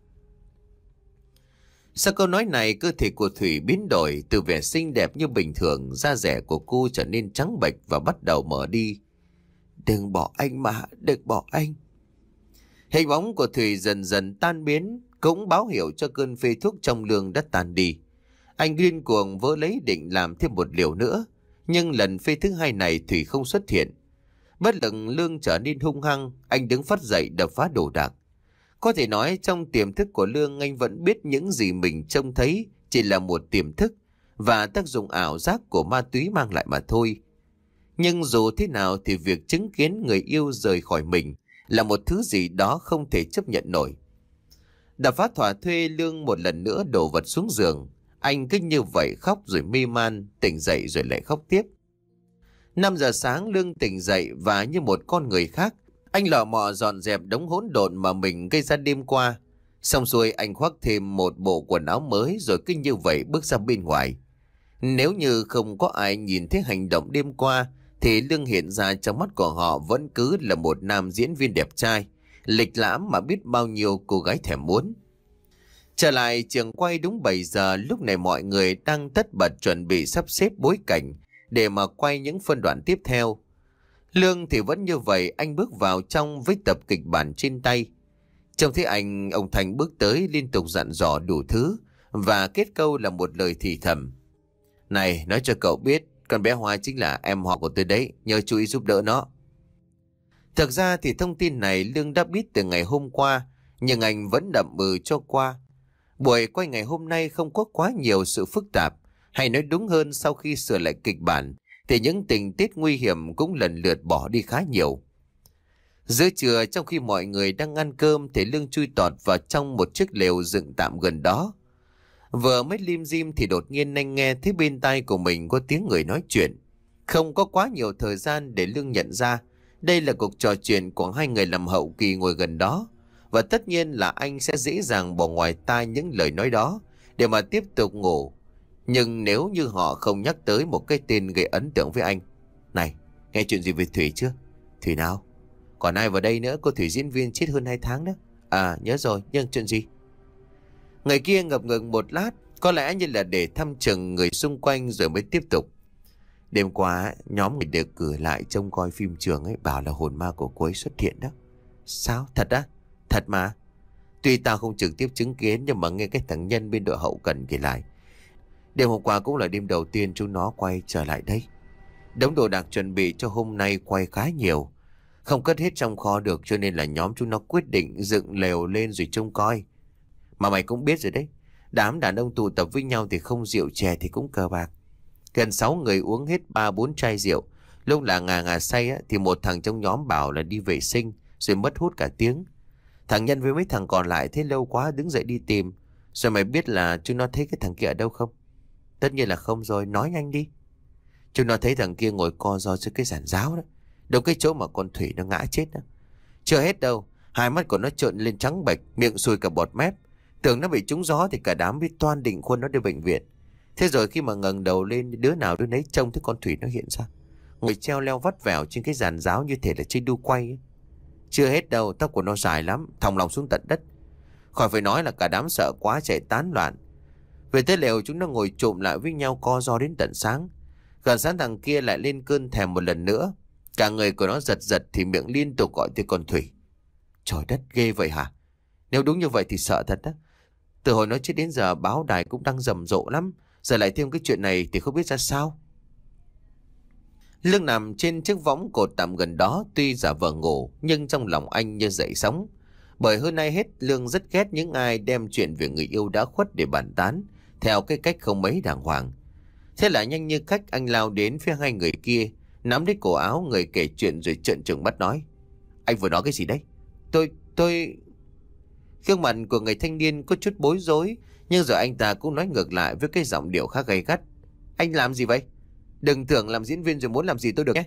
Sau câu nói này, cơ thể của Thủy biến đổi, từ vẻ xinh đẹp như bình thường, da dẻ của cô trở nên trắng bệch và bắt đầu mở đi. Đừng bỏ anh mà, đừng bỏ anh. Hình bóng của Thủy dần dần tan biến, cũng báo hiệu cho cơn phê thuốc trong Lương đã tan đi. Anh điên cuồng vớ lấy định làm thêm một liều nữa, nhưng lần phê thứ hai này Thủy không xuất hiện. Bất lực, Lương trở nên hung hăng, anh đứng phát dậy đập phá đồ đạc. Có thể nói trong tiềm thức của Lương, anh vẫn biết những gì mình trông thấy chỉ là một tiềm thức và tác dụng ảo giác của ma túy mang lại mà thôi. Nhưng dù thế nào thì việc chứng kiến người yêu rời khỏi mình là một thứ gì đó không thể chấp nhận nổi. Đập phá thỏa thuê, Lương một lần nữa đổ vật xuống giường. Anh cứ như vậy khóc rồi mê man, tỉnh dậy rồi lại khóc tiếp. năm giờ sáng Lương tỉnh dậy và như một con người khác, anh lọ mọ dọn dẹp đống hỗn độn mà mình gây ra đêm qua. Xong xuôi anh khoác thêm một bộ quần áo mới rồi cứ như vậy bước ra bên ngoài. Nếu như không có ai nhìn thấy hành động đêm qua thì Lương hiện ra trong mắt của họ vẫn cứ là một nam diễn viên đẹp trai, lịch lãm mà biết bao nhiêu cô gái thèm muốn. Trở lại trường quay đúng bảy giờ, lúc này mọi người đang tất bật chuẩn bị sắp xếp bối cảnh để mà quay những phân đoạn tiếp theo. Lương thì vẫn như vậy, anh bước vào trong với tập kịch bản trên tay. Trông thấy anh, ông Thành bước tới liên tục dặn dò đủ thứ và kết câu là một lời thì thầm. Này, nói cho cậu biết, con bé Hoa chính là em họ của tôi đấy, nhớ chú ý giúp đỡ nó. Thực ra thì thông tin này Lương đã biết từ ngày hôm qua, nhưng anh vẫn đậm bừ cho qua. Buổi quay ngày hôm nay không có quá nhiều sự phức tạp, hay nói đúng hơn sau khi sửa lại kịch bản, thì những tình tiết nguy hiểm cũng lần lượt bỏ đi khá nhiều. Giữa trưa, trong khi mọi người đang ăn cơm thì Lương chui tọt vào trong một chiếc lều dựng tạm gần đó. Vừa mới lim dim thì đột nhiên anh nghe thấy bên tai của mình có tiếng người nói chuyện. Không có quá nhiều thời gian để Lương nhận ra đây là cuộc trò chuyện của hai người làm hậu kỳ ngồi gần đó. Và tất nhiên là anh sẽ dễ dàng bỏ ngoài tai những lời nói đó để mà tiếp tục ngủ. Nhưng nếu như họ không nhắc tới một cái tên gây ấn tượng với anh. Này, nghe chuyện gì về Thủy chưa? Thủy nào? Còn ai vào đây nữa? Cô Thủy diễn viên chết hơn hai tháng đó. À, nhớ rồi, nhưng chuyện gì? Người kia ngập ngừng một lát, có lẽ như là để thăm chừng người xung quanh rồi mới tiếp tục. Đêm qua, nhóm người được cử lại trông coi phim trường ấy, bảo là hồn ma của cô ấy xuất hiện đó. Sao? Thật á? Thật mà. Tuy tao không trực tiếp chứng kiến, nhưng mà nghe cái thằng Nhân bên đội hậu cần kể lại, đêm hôm qua cũng là đêm đầu tiên chúng nó quay trở lại đây. Đống đồ đạc chuẩn bị cho hôm nay quay khá nhiều, không cất hết trong kho được, cho nên là nhóm chúng nó quyết định dựng lều lên rồi trông coi. Mà mày cũng biết rồi đấy, đám đàn ông tụ tập với nhau thì không rượu chè thì cũng cờ bạc. Gần sáu người uống hết ba bốn chai rượu, lúc là ngà ngà say á, thì một thằng trong nhóm bảo là đi vệ sinh rồi mất hút cả tiếng. Thằng Nhân với mấy thằng còn lại thấy lâu quá đứng dậy đi tìm. Rồi mày biết là chúng nó thấy cái thằng kia ở đâu không? Tất nhiên là không rồi, nói nhanh đi. Chúng nó thấy thằng kia ngồi co ro dưới cái giàn giáo đó, đâu cái chỗ mà con Thủy nó ngã chết đó. Chưa hết đâu, hai mắt của nó trợn lên trắng bệch, miệng sùi cả bọt mép. Tưởng nó bị trúng gió thì cả đám biết toan định khuân nó đi bệnh viện. Thế rồi khi mà ngẩng đầu lên, đứa nào đứa nấy trông thấy con Thủy nó hiện ra, người treo leo vắt vẻo trên cái giàn giáo như thể là chơi đu quay ấy. Chưa hết đâu, tóc của nó dài lắm, thòng lọng xuống tận đất. Khỏi phải nói là cả đám sợ quá chạy tán loạn. Về tới lều chúng nó ngồi trụm lại với nhau co ro đến tận sáng. Gần sáng thằng kia lại lên cơn thèm một lần nữa. Cả người của nó giật giật thì miệng liên tục gọi tên con Thủy. Trời đất, ghê vậy hả? Nếu đúng như vậy thì sợ thật đó. Từ hồi nó chết đến giờ báo đài cũng đang rầm rộ lắm. Giờ lại thêm cái chuyện này thì không biết ra sao. Lương nằm trên chiếc võng cột tạm gần đó, tuy giả vờ ngủ nhưng trong lòng anh như dậy sóng. Bởi hơn ai hết Lương rất ghét những ai đem chuyện về người yêu đã khuất để bàn tán theo cái cách không mấy đàng hoàng. Thế là nhanh như cách anh lao đến phía hai người kia, nắm lấy cổ áo người kể chuyện rồi trợn trừng mắt nói. Anh vừa nói cái gì đấy? Tôi, tôi... Gương mặt của người thanh niên có chút bối rối, nhưng rồi anh ta cũng nói ngược lại với cái giọng điệu khá gay gắt. Anh làm gì vậy? Đừng tưởng làm diễn viên rồi muốn làm gì tôi được nhé.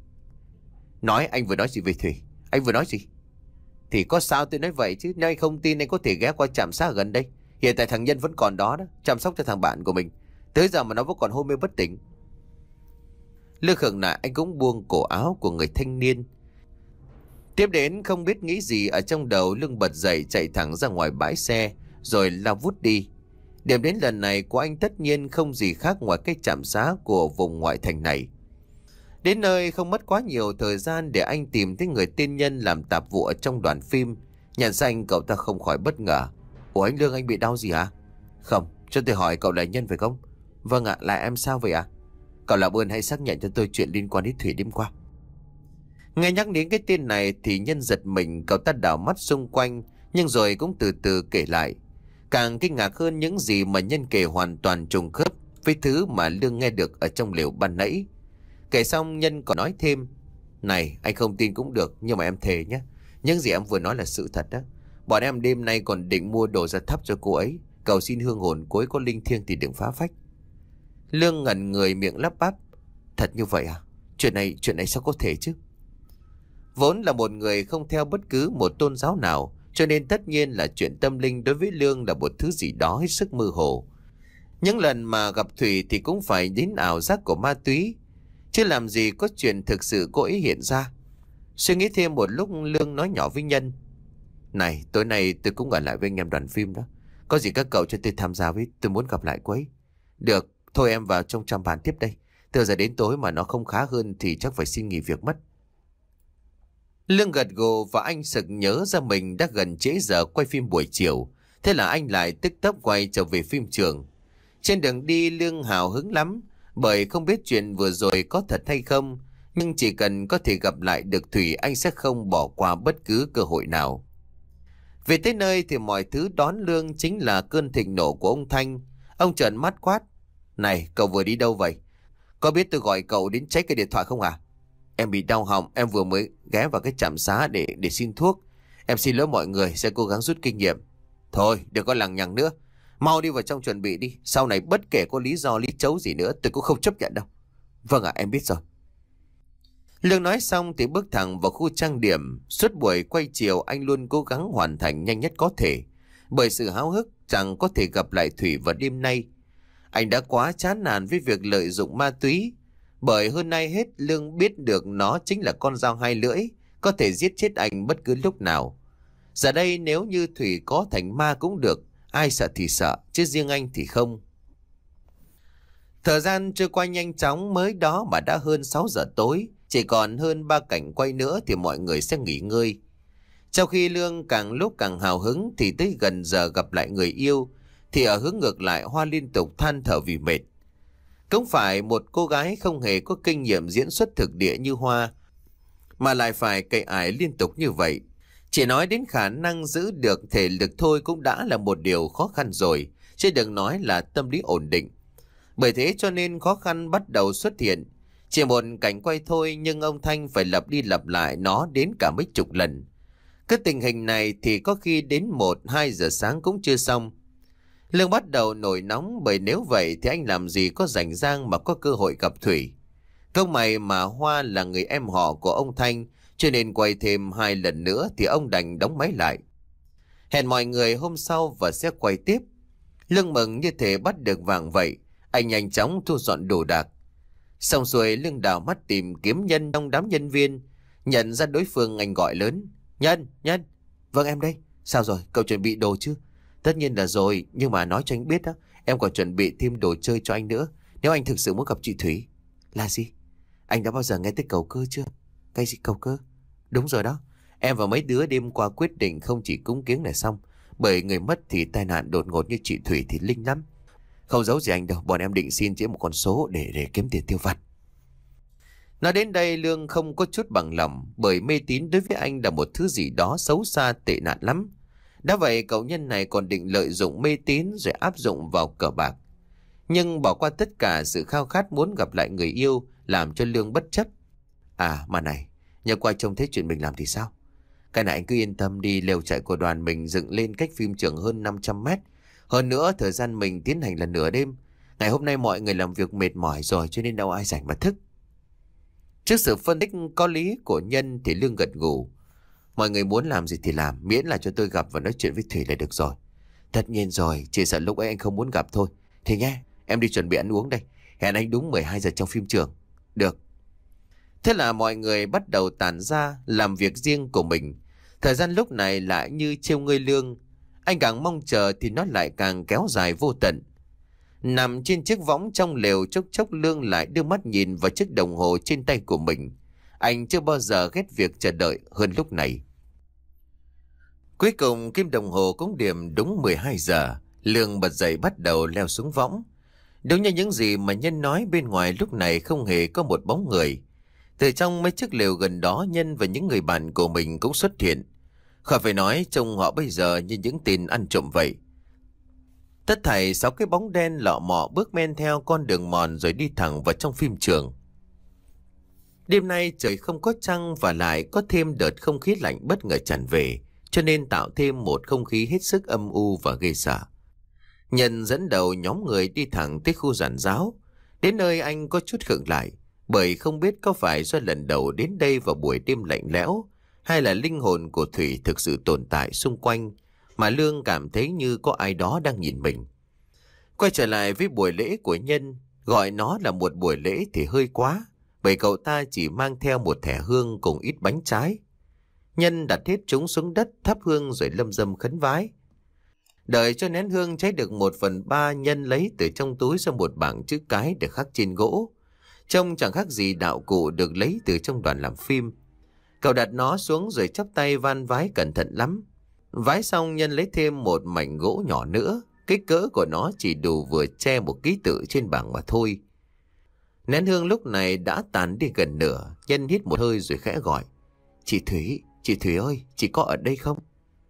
Nói anh vừa nói gì về Thủy? Anh vừa nói gì? Thì có sao tôi nói vậy chứ. Nếu anh không tin anh có thể ghé qua trạm xá gần đây. Hiện tại thằng Nhân vẫn còn đó đó, chăm sóc cho thằng bạn của mình. Tới giờ mà nó vẫn còn hôn mê bất tỉnh. Lương khựng lại, anh cũng buông cổ áo của người thanh niên. Tiếp đến không biết nghĩ gì ở trong đầu, Lương bật dậy chạy thẳng ra ngoài bãi xe rồi lao vút đi. Điểm đến lần này của anh tất nhiên không gì khác ngoài cái trạm xá của vùng ngoại thành này. Đến nơi không mất quá nhiều thời gian để anh tìm thấy người tên Nhân làm tạp vụ ở trong đoàn phim. Nhận ra anh, cậu ta không khỏi bất ngờ. Ủa anh Lương, anh bị đau gì hả? Không, cho tôi hỏi cậu là Nhân phải không? Vâng ạ, là em sao vậy ạ? Cậu làm ơn hãy xác nhận cho tôi chuyện liên quan đến Thủy đêm qua. Nghe nhắc đến cái tên này thì Nhân giật mình, cậu ta đảo mắt xung quanh nhưng rồi cũng từ từ kể lại. Càng kinh ngạc hơn, những gì mà Nhân kể hoàn toàn trùng khớp với thứ mà Lương nghe được ở trong lều ban nãy. Kể xong Nhân còn nói thêm. Này, anh không tin cũng được, nhưng mà em thề nhé, những gì em vừa nói là sự thật đó. Bọn em đêm nay còn định mua đồ ra thắp cho cô ấy, cầu xin hương hồn cô ấy có linh thiêng thì đừng phá phách. Lương ngẩn người, miệng lắp bắp. Thật như vậy à? Chuyện này, chuyện này sao có thể chứ? Vốn là một người không theo bất cứ một tôn giáo nào, cho nên tất nhiên là chuyện tâm linh đối với Lương là một thứ gì đó hết sức mơ hồ. Những lần mà gặp Thủy thì cũng phải đến ảo giác của ma túy, chứ làm gì có chuyện thực sự cô ấy hiện ra. Suy nghĩ thêm một lúc, Lương nói nhỏ với Nhân. Này, tối nay tôi cũng ở lại với anh em đoàn phim đó. Có gì các cậu cho tôi tham gia với, tôi muốn gặp lại cô ấy. Được, thôi em vào trong trăm bàn tiếp đây. Từ giờ đến tối mà nó không khá hơn thì chắc phải xin nghỉ việc mất. Lương gật gù và anh sực nhớ ra mình đã gần trễ giờ quay phim buổi chiều. Thế là anh lại tức tốc quay trở về phim trường. Trên đường đi Lương hào hứng lắm, bởi không biết chuyện vừa rồi có thật hay không, nhưng chỉ cần có thể gặp lại được Thủy, anh sẽ không bỏ qua bất cứ cơ hội nào. Về tới nơi thì mọi thứ đón Lương chính là cơn thịnh nộ của ông Thanh. Ông trợn mắt quát. Này, cậu vừa đi đâu vậy? Có biết tôi gọi cậu đến check cái điện thoại không à? Em bị đau họng, em vừa mới ghé vào cái trạm xá để để xin thuốc. Em xin lỗi mọi người, sẽ cố gắng rút kinh nghiệm. Thôi, đừng có lằng nhằng nữa. Mau đi vào trong chuẩn bị đi. Sau này bất kể có lý do lý chấu gì nữa, tôi cũng không chấp nhận đâu. Vâng ạ, em biết rồi. Lương nói xong thì bước thẳng vào khu trang điểm. Suốt buổi quay chiều anh luôn cố gắng hoàn thành nhanh nhất có thể, bởi sự háo hức chẳng có thể gặp lại Thủy vào đêm nay. Anh đã quá chán nản với việc lợi dụng ma túy, bởi hơn nay hết Lương biết được nó chính là con dao hai lưỡi, có thể giết chết anh bất cứ lúc nào. Giờ đây nếu như Thủy có thành ma cũng được, ai sợ thì sợ, chứ riêng anh thì không. Thời gian trôi qua nhanh chóng, mới đó mà đã hơn sáu giờ tối, chỉ còn hơn ba cảnh quay nữa thì mọi người sẽ nghỉ ngơi. Trong khi Lương càng lúc càng hào hứng thì tới gần giờ gặp lại người yêu, thì ở hướng ngược lại Hoa liên tục than thở vì mệt. Cũng phải một cô gái không hề có kinh nghiệm diễn xuất thực địa như Hoa, mà lại phải cày ải liên tục như vậy. Chỉ nói đến khả năng giữ được thể lực thôi cũng đã là một điều khó khăn rồi, chứ đừng nói là tâm lý ổn định. Bởi thế cho nên khó khăn bắt đầu xuất hiện. Chỉ một cảnh quay thôi nhưng ông Thanh phải lặp đi lặp lại nó đến cả mấy chục lần. Cái tình hình này thì có khi đến một hai giờ sáng cũng chưa xong. Lương bắt đầu nổi nóng, bởi nếu vậy thì anh làm gì có rảnh rang mà có cơ hội gặp Thủy. Không may mà Hoa là người em họ của ông Thanh, cho nên quay thêm hai lần nữa thì ông đành đóng máy lại. Hẹn mọi người hôm sau và sẽ quay tiếp. Lương mừng như thể bắt được vàng vậy. Anh nhanh chóng thu dọn đồ đạc. Xong xuôi Lương đảo mắt tìm kiếm Nhân trong đám nhân viên. Nhận ra đối phương, anh gọi lớn: Nhân, Nhân. Vâng, em đây. Sao rồi, cậu chuẩn bị đồ chứ? Tất nhiên là rồi, nhưng mà nói cho anh biết đó, em còn chuẩn bị thêm đồ chơi cho anh nữa, nếu anh thực sự muốn gặp chị Thủy. Là gì? Anh đã bao giờ nghe tới cầu cơ chưa? Cái gì cầu cơ? Đúng rồi đó. Em và mấy đứa đêm qua quyết định không chỉ cúng kiếng này xong, bởi người mất thì tai nạn đột ngột như chị Thủy thì linh lắm. Không giấu gì anh đâu, bọn em định xin chị một con số để để kiếm tiền tiêu vặt. Nói đến đây Lương không có chút bằng lòng, bởi mê tín đối với anh là một thứ gì đó xấu xa tệ nạn lắm. Đã vậy cậu Nhân này còn định lợi dụng mê tín rồi áp dụng vào cờ bạc. Nhưng bỏ qua tất cả, sự khao khát muốn gặp lại người yêu làm cho Lương bất chấp. À mà này, nhờ qua trông thấy chuyện mình làm thì sao? Cái này anh cứ yên tâm đi, lều trại của đoàn mình dựng lên cách phim trường hơn năm trăm mét. Hơn nữa thời gian mình tiến hành là nửa đêm. Ngày hôm nay mọi người làm việc mệt mỏi rồi cho nên đâu ai rảnh mà thức. Trước sự phân tích có lý của Nhân thì Lương gật gù. Mọi người muốn làm gì thì làm, miễn là cho tôi gặp và nói chuyện với Thủy là được rồi. Tất nhiên rồi, chỉ sợ lúc ấy anh không muốn gặp thôi. Thì nghe, em đi chuẩn bị ăn uống đây. Hẹn anh đúng mười hai giờ trong phim trường. Được. Thế là mọi người bắt đầu tản ra làm việc riêng của mình. Thời gian lúc này lại như trêu ngươi Lương. Anh càng mong chờ thì nó lại càng kéo dài vô tận. Nằm trên chiếc võng trong lều, chốc chốc Lương lại đưa mắt nhìn vào chiếc đồng hồ trên tay của mình. Anh chưa bao giờ ghét việc chờ đợi hơn lúc này. Cuối cùng kim đồng hồ cũng điểm đúng mười hai giờ. Lương bật dậy bắt đầu leo xuống võng. Đúng như những gì mà Nhân nói, bên ngoài lúc này không hề có một bóng người. Từ trong mấy chiếc lều gần đó, Nhân và những người bạn của mình cũng xuất hiện. Khỏi phải nói, trông họ bây giờ như những tên ăn trộm vậy. Tất thảy sáu cái bóng đen lọ mọ bước men theo con đường mòn rồi đi thẳng vào trong phim trường. Đêm nay trời không có trăng và lại có thêm đợt không khí lạnh bất ngờ tràn về, cho nên tạo thêm một không khí hết sức âm u và ghê sợ. Nhân dẫn đầu nhóm người đi thẳng tới khu giàn giáo. Đến nơi anh có chút khựng lại, bởi không biết có phải do lần đầu đến đây vào buổi đêm lạnh lẽo, hay là linh hồn của Thủy thực sự tồn tại xung quanh, mà Lương cảm thấy như có ai đó đang nhìn mình. Quay trở lại với buổi lễ của Nhân, gọi nó là một buổi lễ thì hơi quá, bởi cậu ta chỉ mang theo một thẻ hương cùng ít bánh trái. Nhân đặt hết chúng xuống đất thắp hương rồi lâm dâm khấn vái. Đợi cho nén hương cháy được một phần ba, Nhân lấy từ trong túi ra một bảng chữ cái để khắc trên gỗ. Trông chẳng khác gì đạo cụ được lấy từ trong đoàn làm phim. Cậu đặt nó xuống rồi chắp tay van vái cẩn thận lắm. Vái xong, Nhân lấy thêm một mảnh gỗ nhỏ nữa. Kích cỡ của nó chỉ đủ vừa che một ký tự trên bảng mà thôi. Nén hương lúc này đã tàn đi gần nửa. Nhân hít một hơi rồi khẽ gọi: Chị Thủy, chị Thủy ơi, chị có ở đây không?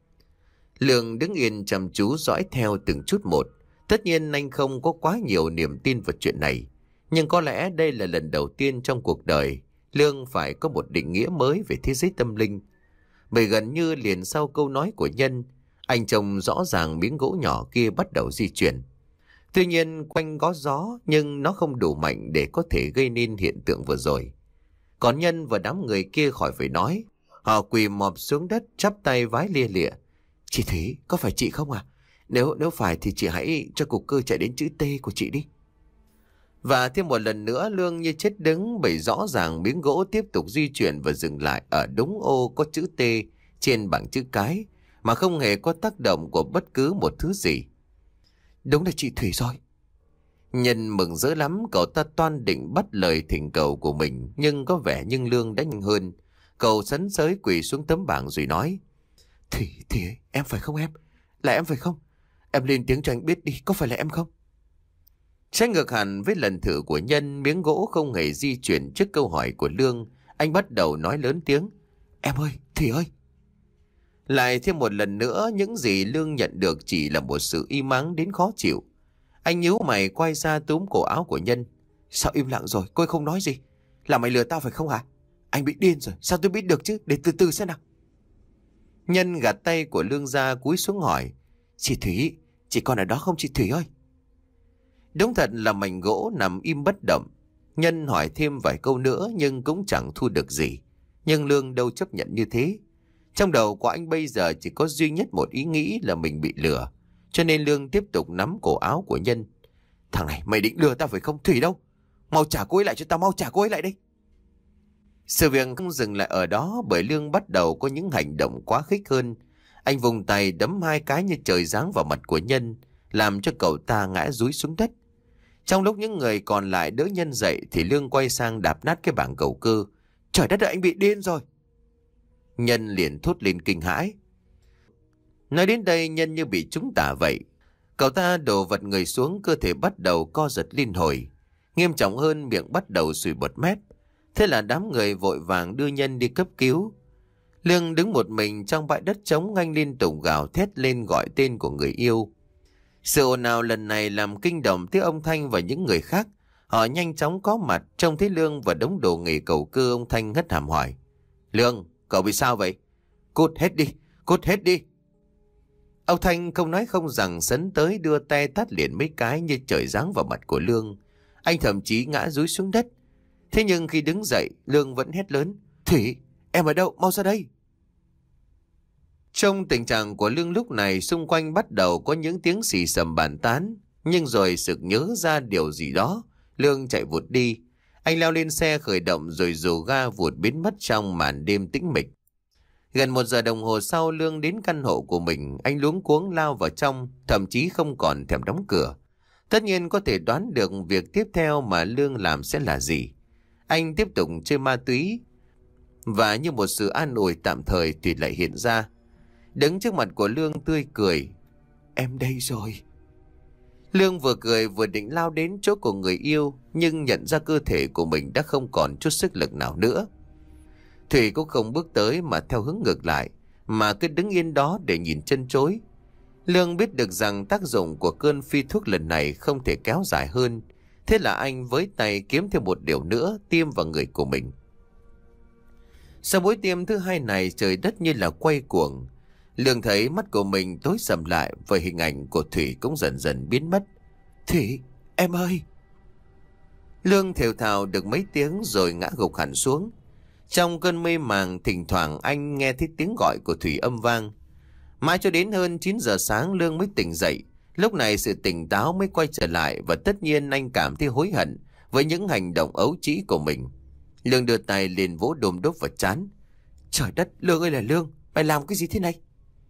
Lương đứng yên chăm chú dõi theo từng chút một. Tất nhiên anh không có quá nhiều niềm tin vào chuyện này. Nhưng có lẽ đây là lần đầu tiên trong cuộc đời Lương phải có một định nghĩa mới về thế giới tâm linh. Bởi gần như liền sau câu nói của Nhân, anh trông rõ ràng miếng gỗ nhỏ kia bắt đầu di chuyển. Tuy nhiên quanh có gió, nhưng nó không đủ mạnh để có thể gây nên hiện tượng vừa rồi. Còn Nhân và đám người kia khỏi phải nói. Họ quỳ mọp xuống đất chắp tay vái lia lịa: Chị Thủy, có phải chị không à? Nếu nếu phải thì chị hãy cho cục cơ chạy đến chữ T của chị đi. Và thêm một lần nữa Lương như chết đứng, bởi rõ ràng miếng gỗ tiếp tục di chuyển và dừng lại ở đúng ô có chữ T trên bảng chữ cái, mà không hề có tác động của bất cứ một thứ gì. Đúng là chị Thủy rồi. Nhân mừng rỡ lắm, cậu ta toan định bắt lời thỉnh cầu của mình, nhưng có vẻ nhưng Lương đã nhanh hơn. Cậu sấn sới quỳ xuống tấm bảng rồi nói: Thủy, Thủy ơi, em phải không em? Là em phải không? Em lên tiếng cho anh biết đi, có phải là em không? Trái ngược hẳn với lần thử của Nhân, miếng gỗ không hề di chuyển trước câu hỏi của Lương. Anh bắt đầu nói lớn tiếng: Em ơi, Thủy ơi. Lại thêm một lần nữa, những gì Lương nhận được chỉ là một sự im ắng đến khó chịu. Anh nhíu mày quay ra túm cổ áo của Nhân: Sao im lặng rồi, cô không nói gì? Là mày lừa tao phải không hả? Anh bị điên rồi, sao tôi biết được chứ? Để từ từ xem nào. Nhân gạt tay của Lương ra, cúi xuống hỏi: Chị Thủy, chị còn ở đó không chị Thủy ơi? Đúng thật là mảnh gỗ nằm im bất động. Nhân hỏi thêm vài câu nữa nhưng cũng chẳng thu được gì. Nhưng Lương đâu chấp nhận như thế. Trong đầu của anh bây giờ chỉ có duy nhất một ý nghĩ là mình bị lừa. Cho nên Lương tiếp tục nắm cổ áo của Nhân. Thằng này mày định lừa tao phải không? Thủy đâu? Mau trả cô ấy lại cho tao, mau trả cô ấy lại đây. Sự việc không dừng lại ở đó, bởi Lương bắt đầu có những hành động quá khích hơn. Anh vùng tay đấm hai cái như trời giáng vào mặt của Nhân, làm cho cậu ta ngã dúi xuống đất. Trong lúc những người còn lại đỡ Nhân dậy thì Lương quay sang đạp nát cái bảng cầu cơ. Trời đất ơi, anh bị điên rồi. Nhân liền thốt lên kinh hãi. Nói đến đây, Nhân như bị trúng tả vậy. Cậu ta đổ vật người xuống, cơ thể bắt đầu co giật liên hồi. Nghiêm trọng hơn, miệng bắt đầu sùi bọt mép. Thế là đám người vội vàng đưa Nhân đi cấp cứu. Lương đứng một mình trong bãi đất trống, anh liên tục gào thét lên gọi tên của người yêu. Sự ồn ào lần này làm kinh động tới ông Thanh và những người khác. Họ nhanh chóng có mặt, trông thấy Lương và đống đồ nghề cầu cơ. Ông Thanh hất hàm hỏi. Lương, cậu bị sao vậy? Cút hết đi, cút hết đi. Ông Thanh không nói không rằng sấn tới đưa tay tát liền mấy cái như trời giáng vào mặt của Lương. Anh thậm chí ngã dúi xuống đất. Thế nhưng khi đứng dậy, Lương vẫn hét lớn. Thủy, em ở đâu? Mau ra đây. Trong tình trạng của Lương lúc này, xung quanh bắt đầu có những tiếng xì xầm bàn tán. Nhưng rồi sực nhớ ra điều gì đó, Lương chạy vụt đi. Anh leo lên xe khởi động rồi rồ ga vụt biến mất trong màn đêm tĩnh mịch. Gần một giờ đồng hồ sau, Lương đến căn hộ của mình. Anh luống cuống lao vào trong, thậm chí không còn thèm đóng cửa. Tất nhiên có thể đoán được việc tiếp theo mà Lương làm sẽ là gì. Anh tiếp tục chơi ma túy. Và như một sự an ủi tạm thời thì lại hiện ra. Đứng trước mặt của Lương tươi cười. Em đây rồi. Lương vừa cười vừa định lao đến chỗ của người yêu, nhưng nhận ra cơ thể của mình đã không còn chút sức lực nào nữa. Thủy cũng không bước tới mà theo hướng ngược lại, mà cứ đứng yên đó để nhìn chân chối. Lương biết được rằng tác dụng của cơn phi thuốc lần này không thể kéo dài hơn. Thế là anh với tay kiếm thêm một điều nữa tiêm vào người của mình. Sau buổi tiêm thứ hai này, trời đất như là quay cuồng. Lương thấy mắt của mình tối sầm lại và hình ảnh của Thủy cũng dần dần biến mất. Thủy, em ơi! Lương thều thào được mấy tiếng rồi ngã gục hẳn xuống. Trong cơn mê màng, thỉnh thoảng anh nghe thấy tiếng gọi của Thủy âm vang. Mãi cho đến hơn chín giờ sáng Lương mới tỉnh dậy. Lúc này sự tỉnh táo mới quay trở lại và tất nhiên anh cảm thấy hối hận với những hành động ấu trĩ của mình. Lương đưa tay lên vỗ đôm đốp vào trán. Trời đất, Lương ơi là Lương, mày làm cái gì thế này?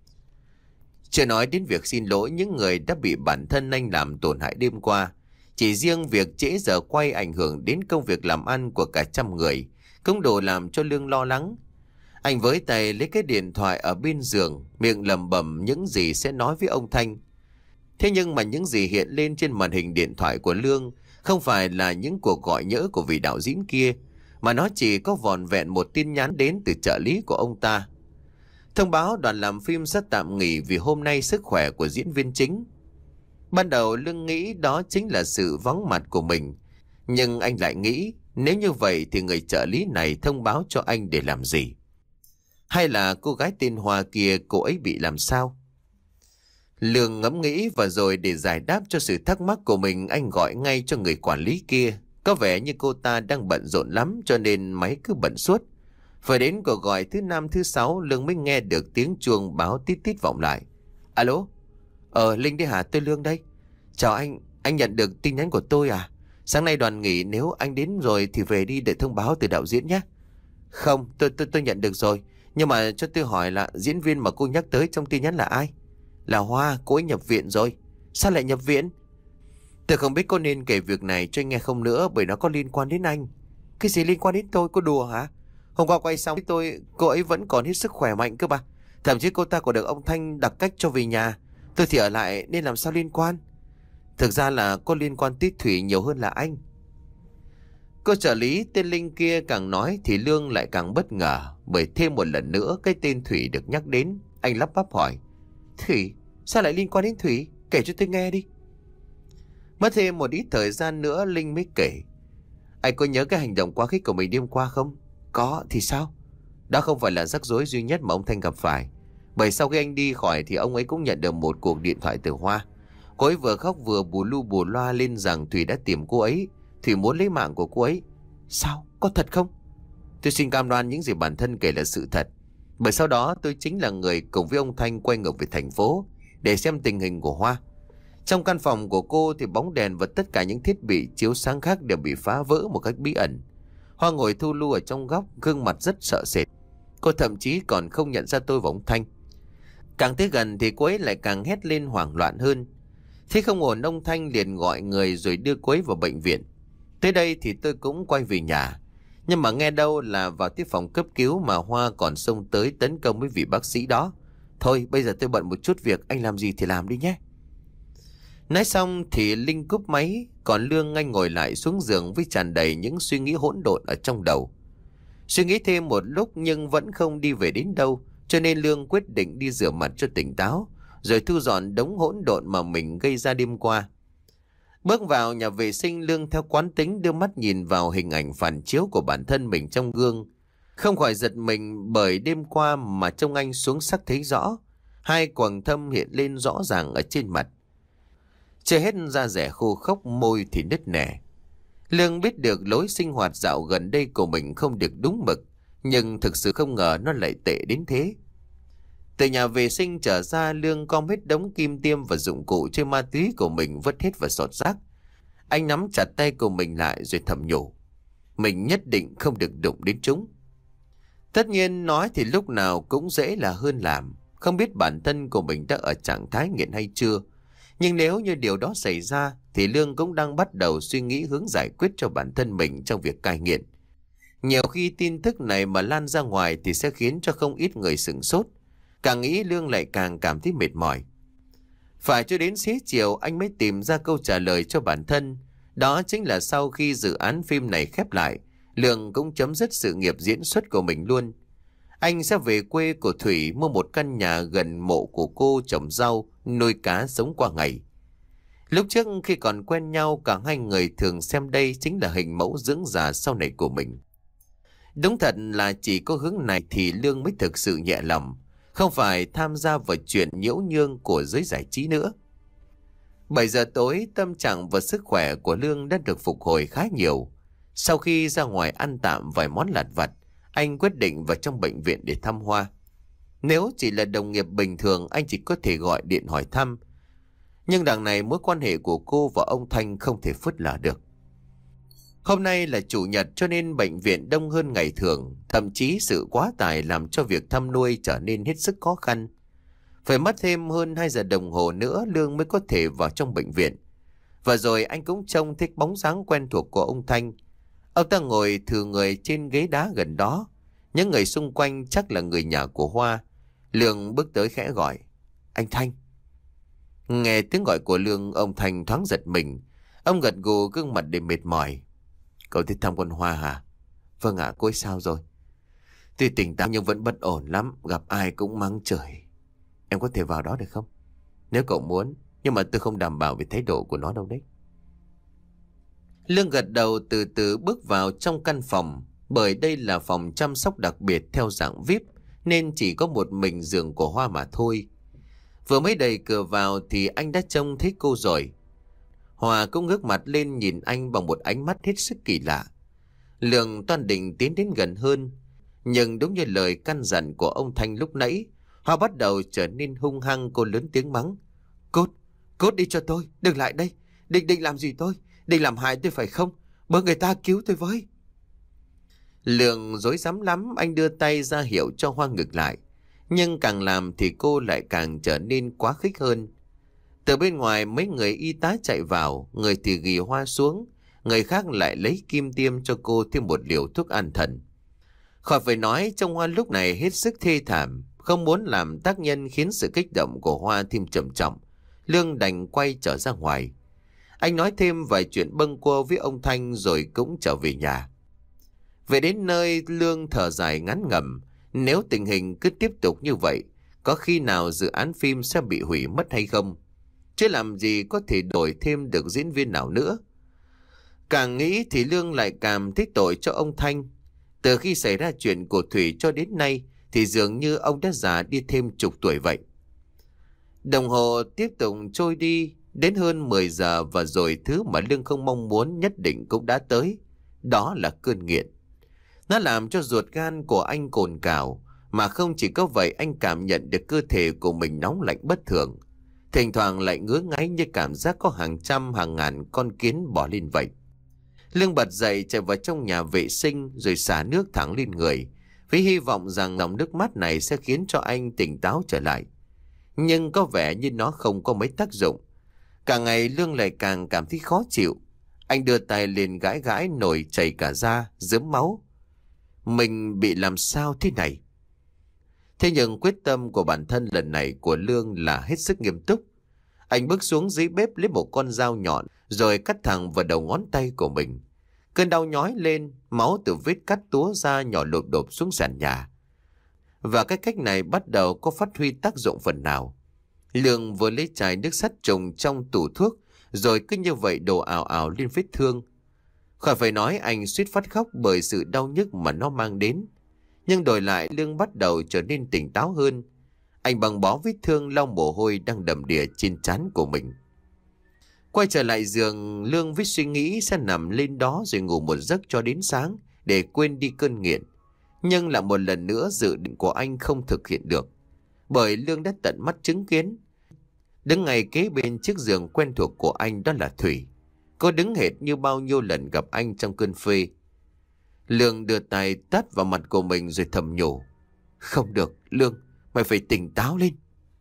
Chưa nói đến việc xin lỗi những người đã bị bản thân anh làm tổn hại đêm qua. Chỉ riêng việc trễ giờ quay ảnh hưởng đến công việc làm ăn của cả trăm người cũng đủ làm cho Lương lo lắng. Anh với tay lấy cái điện thoại ở bên giường, miệng lẩm bẩm những gì sẽ nói với ông Thanh. Thế nhưng mà những gì hiện lên trên màn hình điện thoại của Lương không phải là những cuộc gọi nhỡ của vị đạo diễn kia, mà nó chỉ có vỏn vẹn một tin nhắn đến từ trợ lý của ông ta. Thông báo đoàn làm phim sẽ tạm nghỉ vì hôm nay sức khỏe của diễn viên chính. Ban đầu Lương nghĩ đó chính là sự vắng mặt của mình, nhưng anh lại nghĩ nếu như vậy thì người trợ lý này thông báo cho anh để làm gì? Hay là cô gái tên Hoa kia, cô ấy bị làm sao? Lương ngẫm nghĩ và rồi để giải đáp cho sự thắc mắc của mình, anh gọi ngay cho người quản lý kia. Có vẻ như cô ta đang bận rộn lắm cho nên máy cứ bận suốt. Phải đến cuộc gọi thứ năm thứ sáu, Lương mới nghe được tiếng chuông báo tít tít vọng lại. Alo? Ờ, Linh đây hả? Tôi Lương đây. Chào anh, anh nhận được tin nhắn của tôi à? Sáng nay đoàn nghỉ, nếu anh đến rồi thì về đi để thông báo từ đạo diễn nhé. Không, tôi tôi tôi nhận được rồi. Nhưng mà cho tôi hỏi là diễn viên mà cô nhắc tới trong tin nhắn là ai? Là Hoa, cô ấy nhập viện rồi. Sao lại nhập viện? Tôi không biết có nên kể việc này cho anh nghe không nữa, bởi nó có liên quan đến anh. Cái gì liên quan đến tôi? Cô đùa hả? Hôm qua quay xong với tôi, cô ấy vẫn còn hết sức khỏe mạnh cơ mà. Thậm chí cô ta còn được ông Thanh đặt cách cho về nhà. Tôi thì ở lại nên làm sao liên quan? Thực ra là có liên quan tới Thủy nhiều hơn là anh. Cô trợ lý tên Linh kia càng nói thì Lương lại càng bất ngờ, bởi thêm một lần nữa cái tên Thủy được nhắc đến. Anh lắp bắp hỏi. Thủy? Sao lại liên quan đến Thủy? Kể cho tôi nghe đi. Mất thêm một ít thời gian nữa Linh mới kể. Anh có nhớ cái hành động quá khích của mình đêm qua không? Có, thì sao? Đó không phải là rắc rối duy nhất mà ông Thanh gặp phải. Bởi sau khi anh đi khỏi thì ông ấy cũng nhận được một cuộc điện thoại từ Hoa. Cô ấy vừa khóc vừa bù lu bù loa lên rằng Thủy đã tìm cô ấy. Thủy muốn lấy mạng của cô ấy. Sao? Có thật không? Tôi xin cam đoan những gì bản thân kể là sự thật. Bởi sau đó tôi chính là người cùng với ông Thanh quay ngược về thành phố để xem tình hình của Hoa. Trong căn phòng của cô thì bóng đèn và tất cả những thiết bị chiếu sáng khác đều bị phá vỡ một cách bí ẩn. Hoa ngồi thu lu ở trong góc, gương mặt rất sợ sệt. Cô thậm chí còn không nhận ra tôi và ông Thanh. Càng tới gần thì cô ấy lại càng hét lên hoảng loạn hơn. Thế không ổn, ông Thanh liền gọi người rồi đưa cô ấy vào bệnh viện. Tới đây thì tôi cũng quay về nhà. Nhưng mà nghe đâu là vào tiếp phòng cấp cứu mà Hoa còn xông tới tấn công với vị bác sĩ đó. Thôi bây giờ tôi bận một chút việc, anh làm gì thì làm đi nhé. Nói xong thì Linh cúp máy, còn Lương anh ngồi lại xuống giường với tràn đầy những suy nghĩ hỗn độn ở trong đầu. Suy nghĩ thêm một lúc nhưng vẫn không đi về đến đâu, cho nên Lương quyết định đi rửa mặt cho tỉnh táo, rồi thu dọn đống hỗn độn mà mình gây ra đêm qua. Bước vào nhà vệ sinh, Lương theo quán tính đưa mắt nhìn vào hình ảnh phản chiếu của bản thân mình trong gương. Không khỏi giật mình bởi đêm qua mà trông anh xuống sắc thấy rõ. Hai quầng thâm hiện lên rõ ràng ở trên mặt. Chưa hết da rẻ khô khốc, môi thì nứt nẻ. Lương biết được lối sinh hoạt dạo gần đây của mình không được đúng mực, nhưng thực sự không ngờ nó lại tệ đến thế. Từ nhà vệ sinh trở ra, Lương gom hết đống kim tiêm và dụng cụ chơi ma túy của mình vứt hết vào sọt rác. Anh nắm chặt tay của mình lại rồi thầm nhủ. Mình nhất định không được đụng đến chúng. Tất nhiên nói thì lúc nào cũng dễ là hơn làm. Không biết bản thân của mình đã ở trạng thái nghiện hay chưa. Nhưng nếu như điều đó xảy ra thì Lương cũng đang bắt đầu suy nghĩ hướng giải quyết cho bản thân mình trong việc cai nghiện. Nhiều khi tin tức này mà lan ra ngoài thì sẽ khiến cho không ít người sửng sốt. Càng nghĩ Lương lại càng cảm thấy mệt mỏi. Phải cho đến xế chiều anh mới tìm ra câu trả lời cho bản thân. Đó chính là sau khi dự án phim này khép lại, Lương cũng chấm dứt sự nghiệp diễn xuất của mình luôn. Anh sẽ về quê của Thủy mua một căn nhà gần mộ của cô, trồng rau, nuôi cá sống qua ngày. Lúc trước khi còn quen nhau, cả hai người thường xem đây chính là hình mẫu dưỡng già sau này của mình. Đúng thật là chỉ có hướng này thì Lương mới thực sự nhẹ lòng, không phải tham gia vào chuyện nhiễu nhương của giới giải trí nữa. bảy giờ tối, tâm trạng và sức khỏe của Lương đã được phục hồi khá nhiều. Sau khi ra ngoài ăn tạm vài món lặt vặt, anh quyết định vào trong bệnh viện để thăm Hoa. Nếu chỉ là đồng nghiệp bình thường, anh chỉ có thể gọi điện hỏi thăm. Nhưng đằng này mối quan hệ của cô và ông Thanh không thể phớt lờ được. Hôm nay là chủ nhật cho nên bệnh viện đông hơn ngày thường. Thậm chí sự quá tải làm cho việc thăm nuôi trở nên hết sức khó khăn. Phải mất thêm hơn hai giờ đồng hồ nữa Lương mới có thể vào trong bệnh viện. Và rồi anh cũng trông thấy bóng dáng quen thuộc của ông Thanh. Ông ta ngồi thừ người trên ghế đá gần đó. Những người xung quanh chắc là người nhà của Hoa. Lương bước tới khẽ gọi. Anh Thanh. Nghe tiếng gọi của Lương, ông Thanh thoáng giật mình. Ông gật gù, gương mặt để mệt mỏi. Cậu thích thăm con Hoa hả? Vâng ạ, cô ấy sao rồi? Tuy tỉnh táo nhưng vẫn bất ổn lắm. Gặp ai cũng mắng chửi. Em có thể vào đó được không? Nếu cậu muốn. Nhưng mà tôi không đảm bảo về thái độ của nó đâu đấy. Lương gật đầu, từ từ bước vào trong căn phòng. Bởi đây là phòng chăm sóc đặc biệt theo dạng vi ai pi, nên chỉ có một mình giường của Hoa mà thôi. Vừa mới đẩy cửa vào thì anh đã trông thấy cô rồi. Hoa cũng ngước mặt lên nhìn anh bằng một ánh mắt hết sức kỳ lạ. Lương toan định tiến đến gần hơn. Nhưng đúng như lời căn dặn của ông Thanh lúc nãy, Hoa bắt đầu trở nên hung hăng. Cô lớn tiếng mắng. Cút, cút đi cho tôi, đừng lại đây. Định định làm gì tôi? Định làm hại tôi phải không? Bớ người ta cứu tôi với. Lương rối rắm lắm, anh đưa tay ra hiệu cho Hoa ngược lại. Nhưng càng làm thì cô lại càng trở nên quá khích hơn. Từ bên ngoài mấy người y tá chạy vào, người thì ghì Hoa xuống, người khác lại lấy kim tiêm cho cô thêm một liều thuốc an thần. Khỏi phải nói, trông Hoa lúc này hết sức thê thảm, không muốn làm tác nhân khiến sự kích động của Hoa thêm trầm trọng. Lương đành quay trở ra ngoài. Anh nói thêm vài chuyện bâng quơ với ông Thanh rồi cũng trở về nhà. Về đến nơi, Lương thở dài ngắn ngẩm. Nếu tình hình cứ tiếp tục như vậy, có khi nào dự án phim sẽ bị hủy mất hay không? Chứ làm gì có thể đổi thêm được diễn viên nào nữa. Càng nghĩ thì Lương lại càng thích tội cho ông Thanh. Từ khi xảy ra chuyện của Thủy cho đến nay thì dường như ông đã già đi thêm chục tuổi vậy. Đồng hồ tiếp tục trôi đi. Đến hơn mười giờ và rồi thứ mà Lương không mong muốn nhất định cũng đã tới. Đó là cơn nghiện. Nó làm cho ruột gan của anh cồn cào Mà không chỉ có vậy, anh cảm nhận được cơ thể của mình nóng lạnh bất thường. Thỉnh thoảng lại ngứa ngáy như cảm giác có hàng trăm hàng ngàn con kiến bò lên vậy. Lương bật dậy chạy vào trong nhà vệ sinh rồi xả nước thẳng lên người, với hy vọng rằng dòng nước mát này sẽ khiến cho anh tỉnh táo trở lại. Nhưng có vẻ như nó không có mấy tác dụng. Càng ngày Lương lại càng cảm thấy khó chịu. Anh đưa tay lên gãi gãi nổi chảy cả da, rớm máu. Mình bị làm sao thế này? Thế nhưng quyết tâm của bản thân lần này của Lương là hết sức nghiêm túc. Anh bước xuống dưới bếp lấy một con dao nhọn rồi cắt thẳng vào đầu ngón tay của mình. Cơn đau nhói lên, máu từ vết cắt túa ra nhỏ lộp đột xuống sàn nhà. Và cái cách này bắt đầu có phát huy tác dụng phần nào. Lương vừa lấy chai nước sát trùng trong tủ thuốc rồi cứ như vậy đổ ào ào lên vết thương. Khỏi phải nói, anh suýt phát khóc bởi sự đau nhức mà nó mang đến. Nhưng đổi lại Lương bắt đầu trở nên tỉnh táo hơn. Anh băng bó vết thương lau mồ hôi đang đầm đìa trên trán của mình. Quay trở lại giường, Lương với suy nghĩ sẽ nằm lên đó rồi ngủ một giấc cho đến sáng để quên đi cơn nghiện. Nhưng lại một lần nữa dự định của anh không thực hiện được. Bởi Lương đã tận mắt chứng kiến. Đứng ngay kế bên chiếc giường quen thuộc của anh đó là Thủy. Cô đứng hệt như bao nhiêu lần gặp anh trong cơn phê. Lương đưa tay tát vào mặt của mình rồi thầm nhủ. Không được, Lương, mày phải tỉnh táo lên.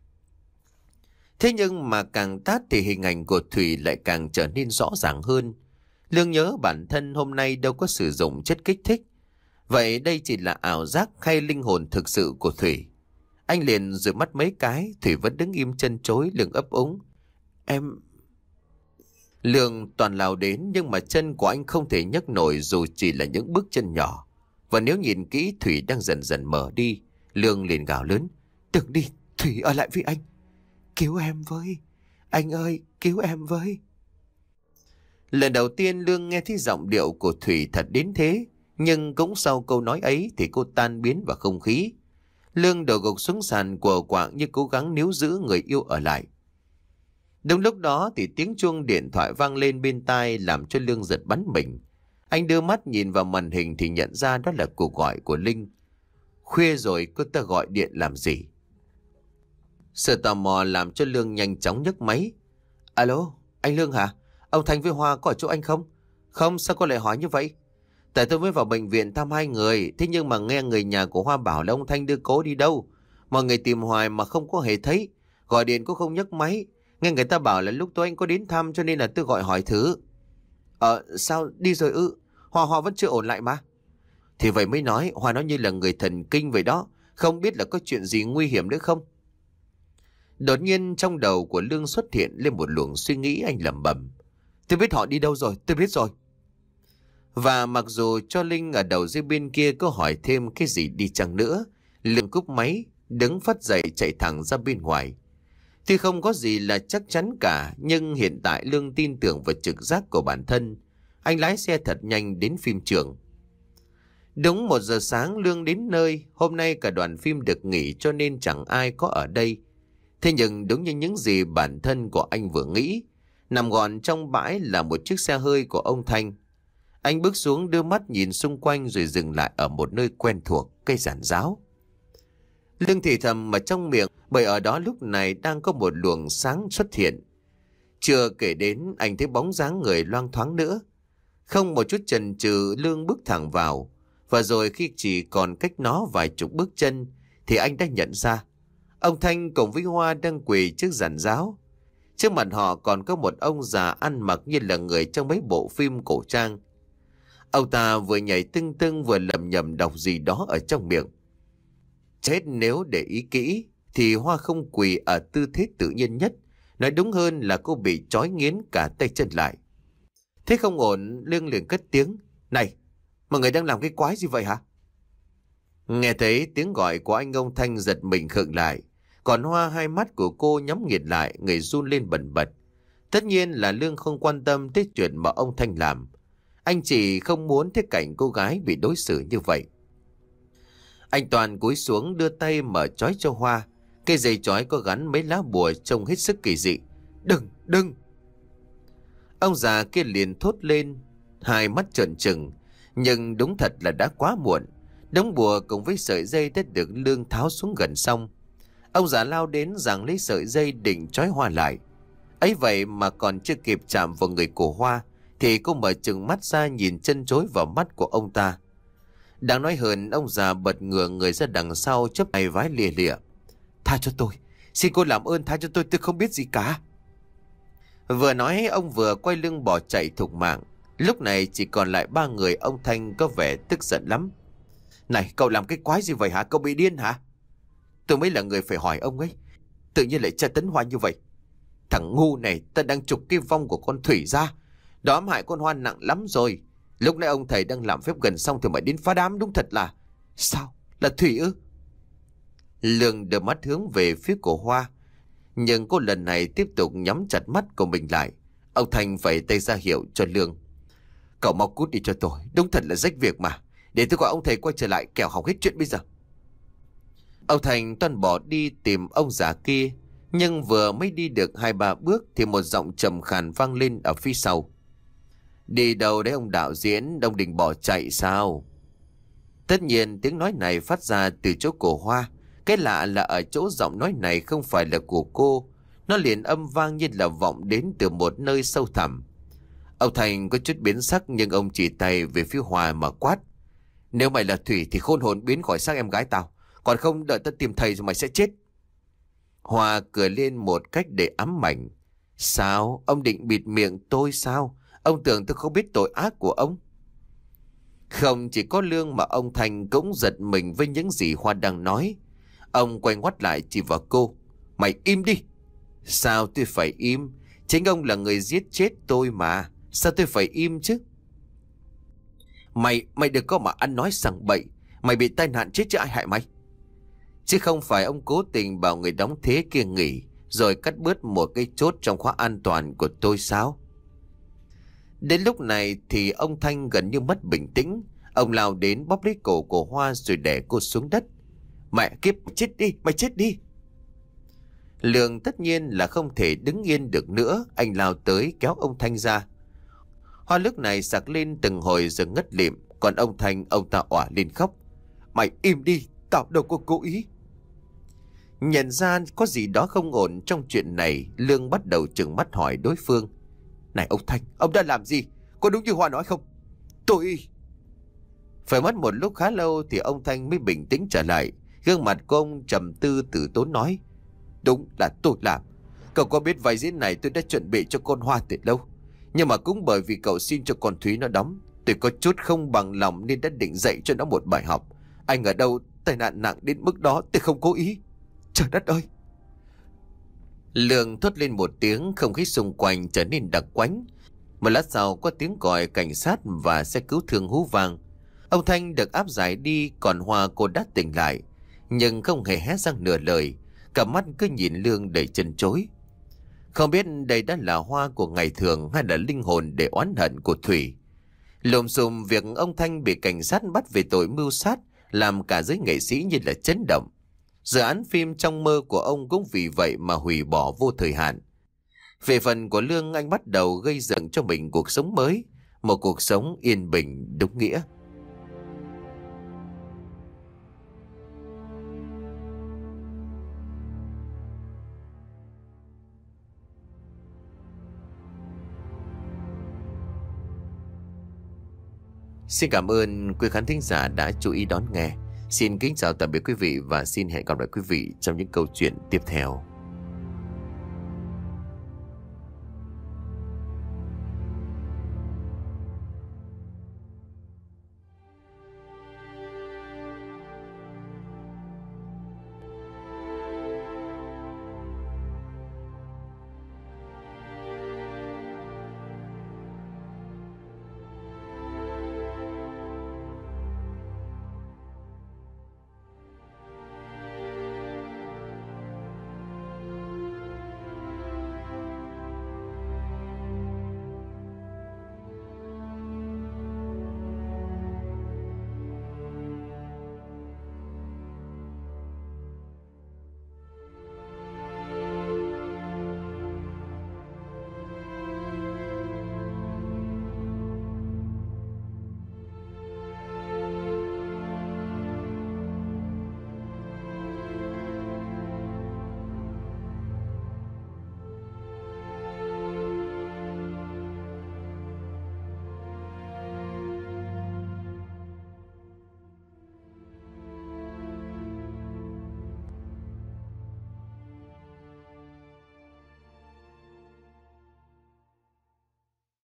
Thế nhưng mà càng tát thì hình ảnh của Thủy lại càng trở nên rõ ràng hơn. Lương nhớ bản thân hôm nay đâu có sử dụng chất kích thích. Vậy đây chỉ là ảo giác hay linh hồn thực sự của Thủy? Anh liền rửa mắt mấy cái, Thủy vẫn đứng im chân chối, Lương ấp úng. Em... Lương toàn lao đến nhưng mà chân của anh không thể nhấc nổi dù chỉ là những bước chân nhỏ. Và nếu nhìn kỹ, Thủy đang dần dần mở đi. Lương liền gào lớn. Đừng đi, Thủy ở lại với anh. Cứu em với. Anh ơi, cứu em với. Lần đầu tiên Lương nghe thấy giọng điệu của Thủy thật đến thế. Nhưng cũng sau câu nói ấy thì cô tan biến vào không khí. Lương đổ gục xuống sàn của quạng như cố gắng níu giữ người yêu ở lại. Đúng lúc đó thì tiếng chuông điện thoại vang lên bên tai làm cho Lương giật bắn mình. Anh đưa mắt nhìn vào màn hình thì nhận ra đó là cuộc gọi của Linh. Khuya rồi cô ta gọi điện làm gì? Sự tò mò làm cho Lương nhanh chóng nhấc máy. Alo, anh Lương hả? Ông Thanh với Hoa có ở chỗ anh không? Không, sao cô lại hỏi như vậy? Tại tôi mới vào bệnh viện thăm hai người. Thế nhưng mà nghe người nhà của Hoa bảo là ông Thanh đưa cố đi đâu. Mọi người tìm hoài mà không có hề thấy. Gọi điện cũng không nhấc máy. Nghe người ta bảo là lúc tối anh có đến thăm cho nên là tôi gọi hỏi thử. Ờ, sao đi rồi ư? Hoa Hoa vẫn chưa ổn lại mà. Thì vậy mới nói, Hoa nó như là người thần kinh vậy đó. Không biết là có chuyện gì nguy hiểm nữa không? Đột nhiên trong đầu của Lương xuất hiện lên một luồng suy nghĩ. Anh lẩm bẩm. Tôi biết họ đi đâu rồi, tôi biết rồi. Và mặc dù cho Linh ở đầu dưới bên kia có hỏi thêm cái gì đi chăng nữa, Lương cúp máy, đứng phắt dậy chạy thẳng ra bên ngoài. Tuy không có gì là chắc chắn cả, nhưng hiện tại Lương tin tưởng vào trực giác của bản thân. Anh lái xe thật nhanh đến phim trường. Đúng một giờ sáng Lương đến nơi. Hôm nay cả đoàn phim được nghỉ cho nên chẳng ai có ở đây. Thế nhưng đúng như những gì bản thân của anh vừa nghĩ, nằm gọn trong bãi là một chiếc xe hơi của ông Thanh. Anh bước xuống đưa mắt nhìn xung quanh rồi dừng lại ở một nơi quen thuộc, cây giàn giáo. Lương thì thầm ở trong miệng bởi ở đó lúc này đang có một luồng sáng xuất hiện. Chưa kể đến anh thấy bóng dáng người loang thoáng nữa. Không một chút chần chừ Lương bước thẳng vào. Và rồi khi chỉ còn cách nó vài chục bước chân thì anh đã nhận ra ông Thanh cùng với Hoa đang quỳ trước giàn giáo. Trước mặt họ còn có một ông già ăn mặc như là người trong mấy bộ phim cổ trang. Ông ta vừa nhảy tưng tưng vừa lẩm nhẩm đọc gì đó ở trong miệng. Chết, nếu để ý kỹ thì Hoa không quỳ ở tư thế tự nhiên nhất. Nói đúng hơn là cô bị trói nghiến cả tay chân lại. Thế không ổn, Lương liền cất tiếng. Này, mọi người đang làm cái quái gì vậy hả? Nghe thấy tiếng gọi của anh, ông Thanh giật mình khựng lại. Còn Hoa, hai mắt của cô nhắm nghiệt lại, người run lên bần bật. Tất nhiên là Lương không quan tâm tới chuyện mà ông Thanh làm. Anh chỉ không muốn thấy cảnh cô gái bị đối xử như vậy. Anh toàn cúi xuống đưa tay mở trói cho Hoa. Cây dây trói có gắn mấy lá bùa trông hết sức kỳ dị. Đừng, đừng! Ông già kia liền thốt lên, hai mắt trợn trừng. Nhưng đúng thật là đã quá muộn. Đống bùa cùng với sợi dây đã được Lương tháo xuống gần xong. Ông già lao đến giằng lấy sợi dây định trói Hoa lại. Ấy vậy mà còn chưa kịp chạm vào người của Hoa thì cô mở trừng mắt ra nhìn chân chối vào mắt của ông ta. Đáng nói hơn, ông già bật ngửa người ra đằng sau chắp tay vái lìa lịa. Tha cho tôi, xin cô làm ơn tha cho tôi, tôi không biết gì cả. Vừa nói ông vừa quay lưng bỏ chạy thục mạng. Lúc này chỉ còn lại ba người. Ông Thanh có vẻ tức giận lắm. Này, cậu làm cái quái gì vậy hả? Cậu bị điên hả? Tôi mới là người phải hỏi ông ấy. Tự nhiên lại tra tấn Hoa như vậy. Thằng ngu này, ta đang trục cái vong của con Thủy ra. Đó ám hại con Hoa nặng lắm rồi. Lúc nãy ông thầy đang làm phép gần xong thì mày đến phá đám, đúng thật là... Sao? Là Thủy ư? Lương đưa mắt hướng về phía của Hoa. Nhưng cô lần này tiếp tục nhắm chặt mắt của mình lại. Ông Thành vẫy tay ra hiệu cho Lương. Cậu mau cút đi cho tôi, đúng thật là rách việc mà. Để tôi gọi ông thầy quay trở lại, kẻo hỏng hết chuyện bây giờ. Ông Thành toan bỏ đi tìm ông già kia. Nhưng vừa mới đi được hai ba bước thì một giọng trầm khàn vang lên ở phía sau. Đi đâu đấy ông đạo diễn, ông định bỏ chạy sao? Tất nhiên tiếng nói này phát ra từ chỗ của Hoa. Cái lạ là ở chỗ giọng nói này không phải là của cô. Nó liền âm vang như là vọng đến từ một nơi sâu thẳm. Ông Thành có chút biến sắc nhưng ông chỉ tay về phía Hoa mà quát. Nếu mày là Thủy thì khôn hồn biến khỏi xác em gái tao. Còn không đợi tao tìm thầy rồi mày sẽ chết. Hoa cười lên một cách để ám ảnh. Sao? Ông định bịt miệng tôi sao? Ông tưởng tôi không biết tội ác của ông? Không chỉ có Lương mà ông Thành cũng giật mình với những gì Hoa đang nói. Ông quay ngoắt lại chỉ vào cô. Mày im đi. Sao tôi phải im? Chính ông là người giết chết tôi mà. Sao tôi phải im chứ? Mày, mày đừng có mà ăn nói sằng bậy. Mày bị tai nạn chết chứ ai hại mày? Chứ không phải ông cố tình bảo người đóng thế kia nghỉ rồi cắt bớt một cái chốt trong khóa an toàn của tôi sao? Đến lúc này thì ông Thanh gần như mất bình tĩnh. Ông lao đến bóp lấy cổ của Hoa rồi đè cô xuống đất. Mẹ kiếp, chết đi, mày chết đi. Lương tất nhiên là không thể đứng yên được nữa. Anh lao tới kéo ông Thanh ra. Hoa lúc này sặc lên từng hồi rồi ngất lịm. Còn ông Thanh, ông ta òa lên khóc. Mày im đi, tao đâu có cố ý. Nhận ra có gì đó không ổn trong chuyện này, Lương bắt đầu trừng mắt hỏi đối phương. Này ông Thanh, ông đã làm gì? Có đúng như Hoa nói không? Tôi... Phải mất một lúc khá lâu thì ông Thanh mới bình tĩnh trở lại. Gương mặt của ông trầm tư từ tốn nói. Đúng là tôi làm. Cậu có biết vai diễn này tôi đã chuẩn bị cho con Hoa từ lâu. Nhưng mà cũng bởi vì cậu xin cho con Thúy nó đóng, tôi có chút không bằng lòng nên đã định dạy cho nó một bài học. Anh ở đâu tai nạn nặng đến mức đó, tôi không cố ý. Trời đất ơi! Lương thốt lên một tiếng, không khí xung quanh trở nên đặc quánh. Một lát sau có tiếng còi cảnh sát và xe cứu thương hú vang. Ông Thanh được áp giải đi, còn Hoa cô đã tỉnh lại, nhưng không hề hé răng nửa lời, cả mắt cứ nhìn Lương đầy chân chối. Không biết đây đã là Hoa của ngày thường hay là linh hồn để oán hận của Thủy. Lùm xùm việc ông Thanh bị cảnh sát bắt về tội mưu sát làm cả giới nghệ sĩ như là chấn động. Dự án phim trong mơ của ông cũng vì vậy mà hủy bỏ vô thời hạn. Về phần của Lương, anh bắt đầu gây dựng cho mình cuộc sống mới, một cuộc sống yên bình đúng nghĩa. Xin cảm ơn quý khán thính giả đã chú ý đón nghe. Xin kính chào tạm biệt quý vị và xin hẹn gặp lại quý vị trong những câu chuyện tiếp theo.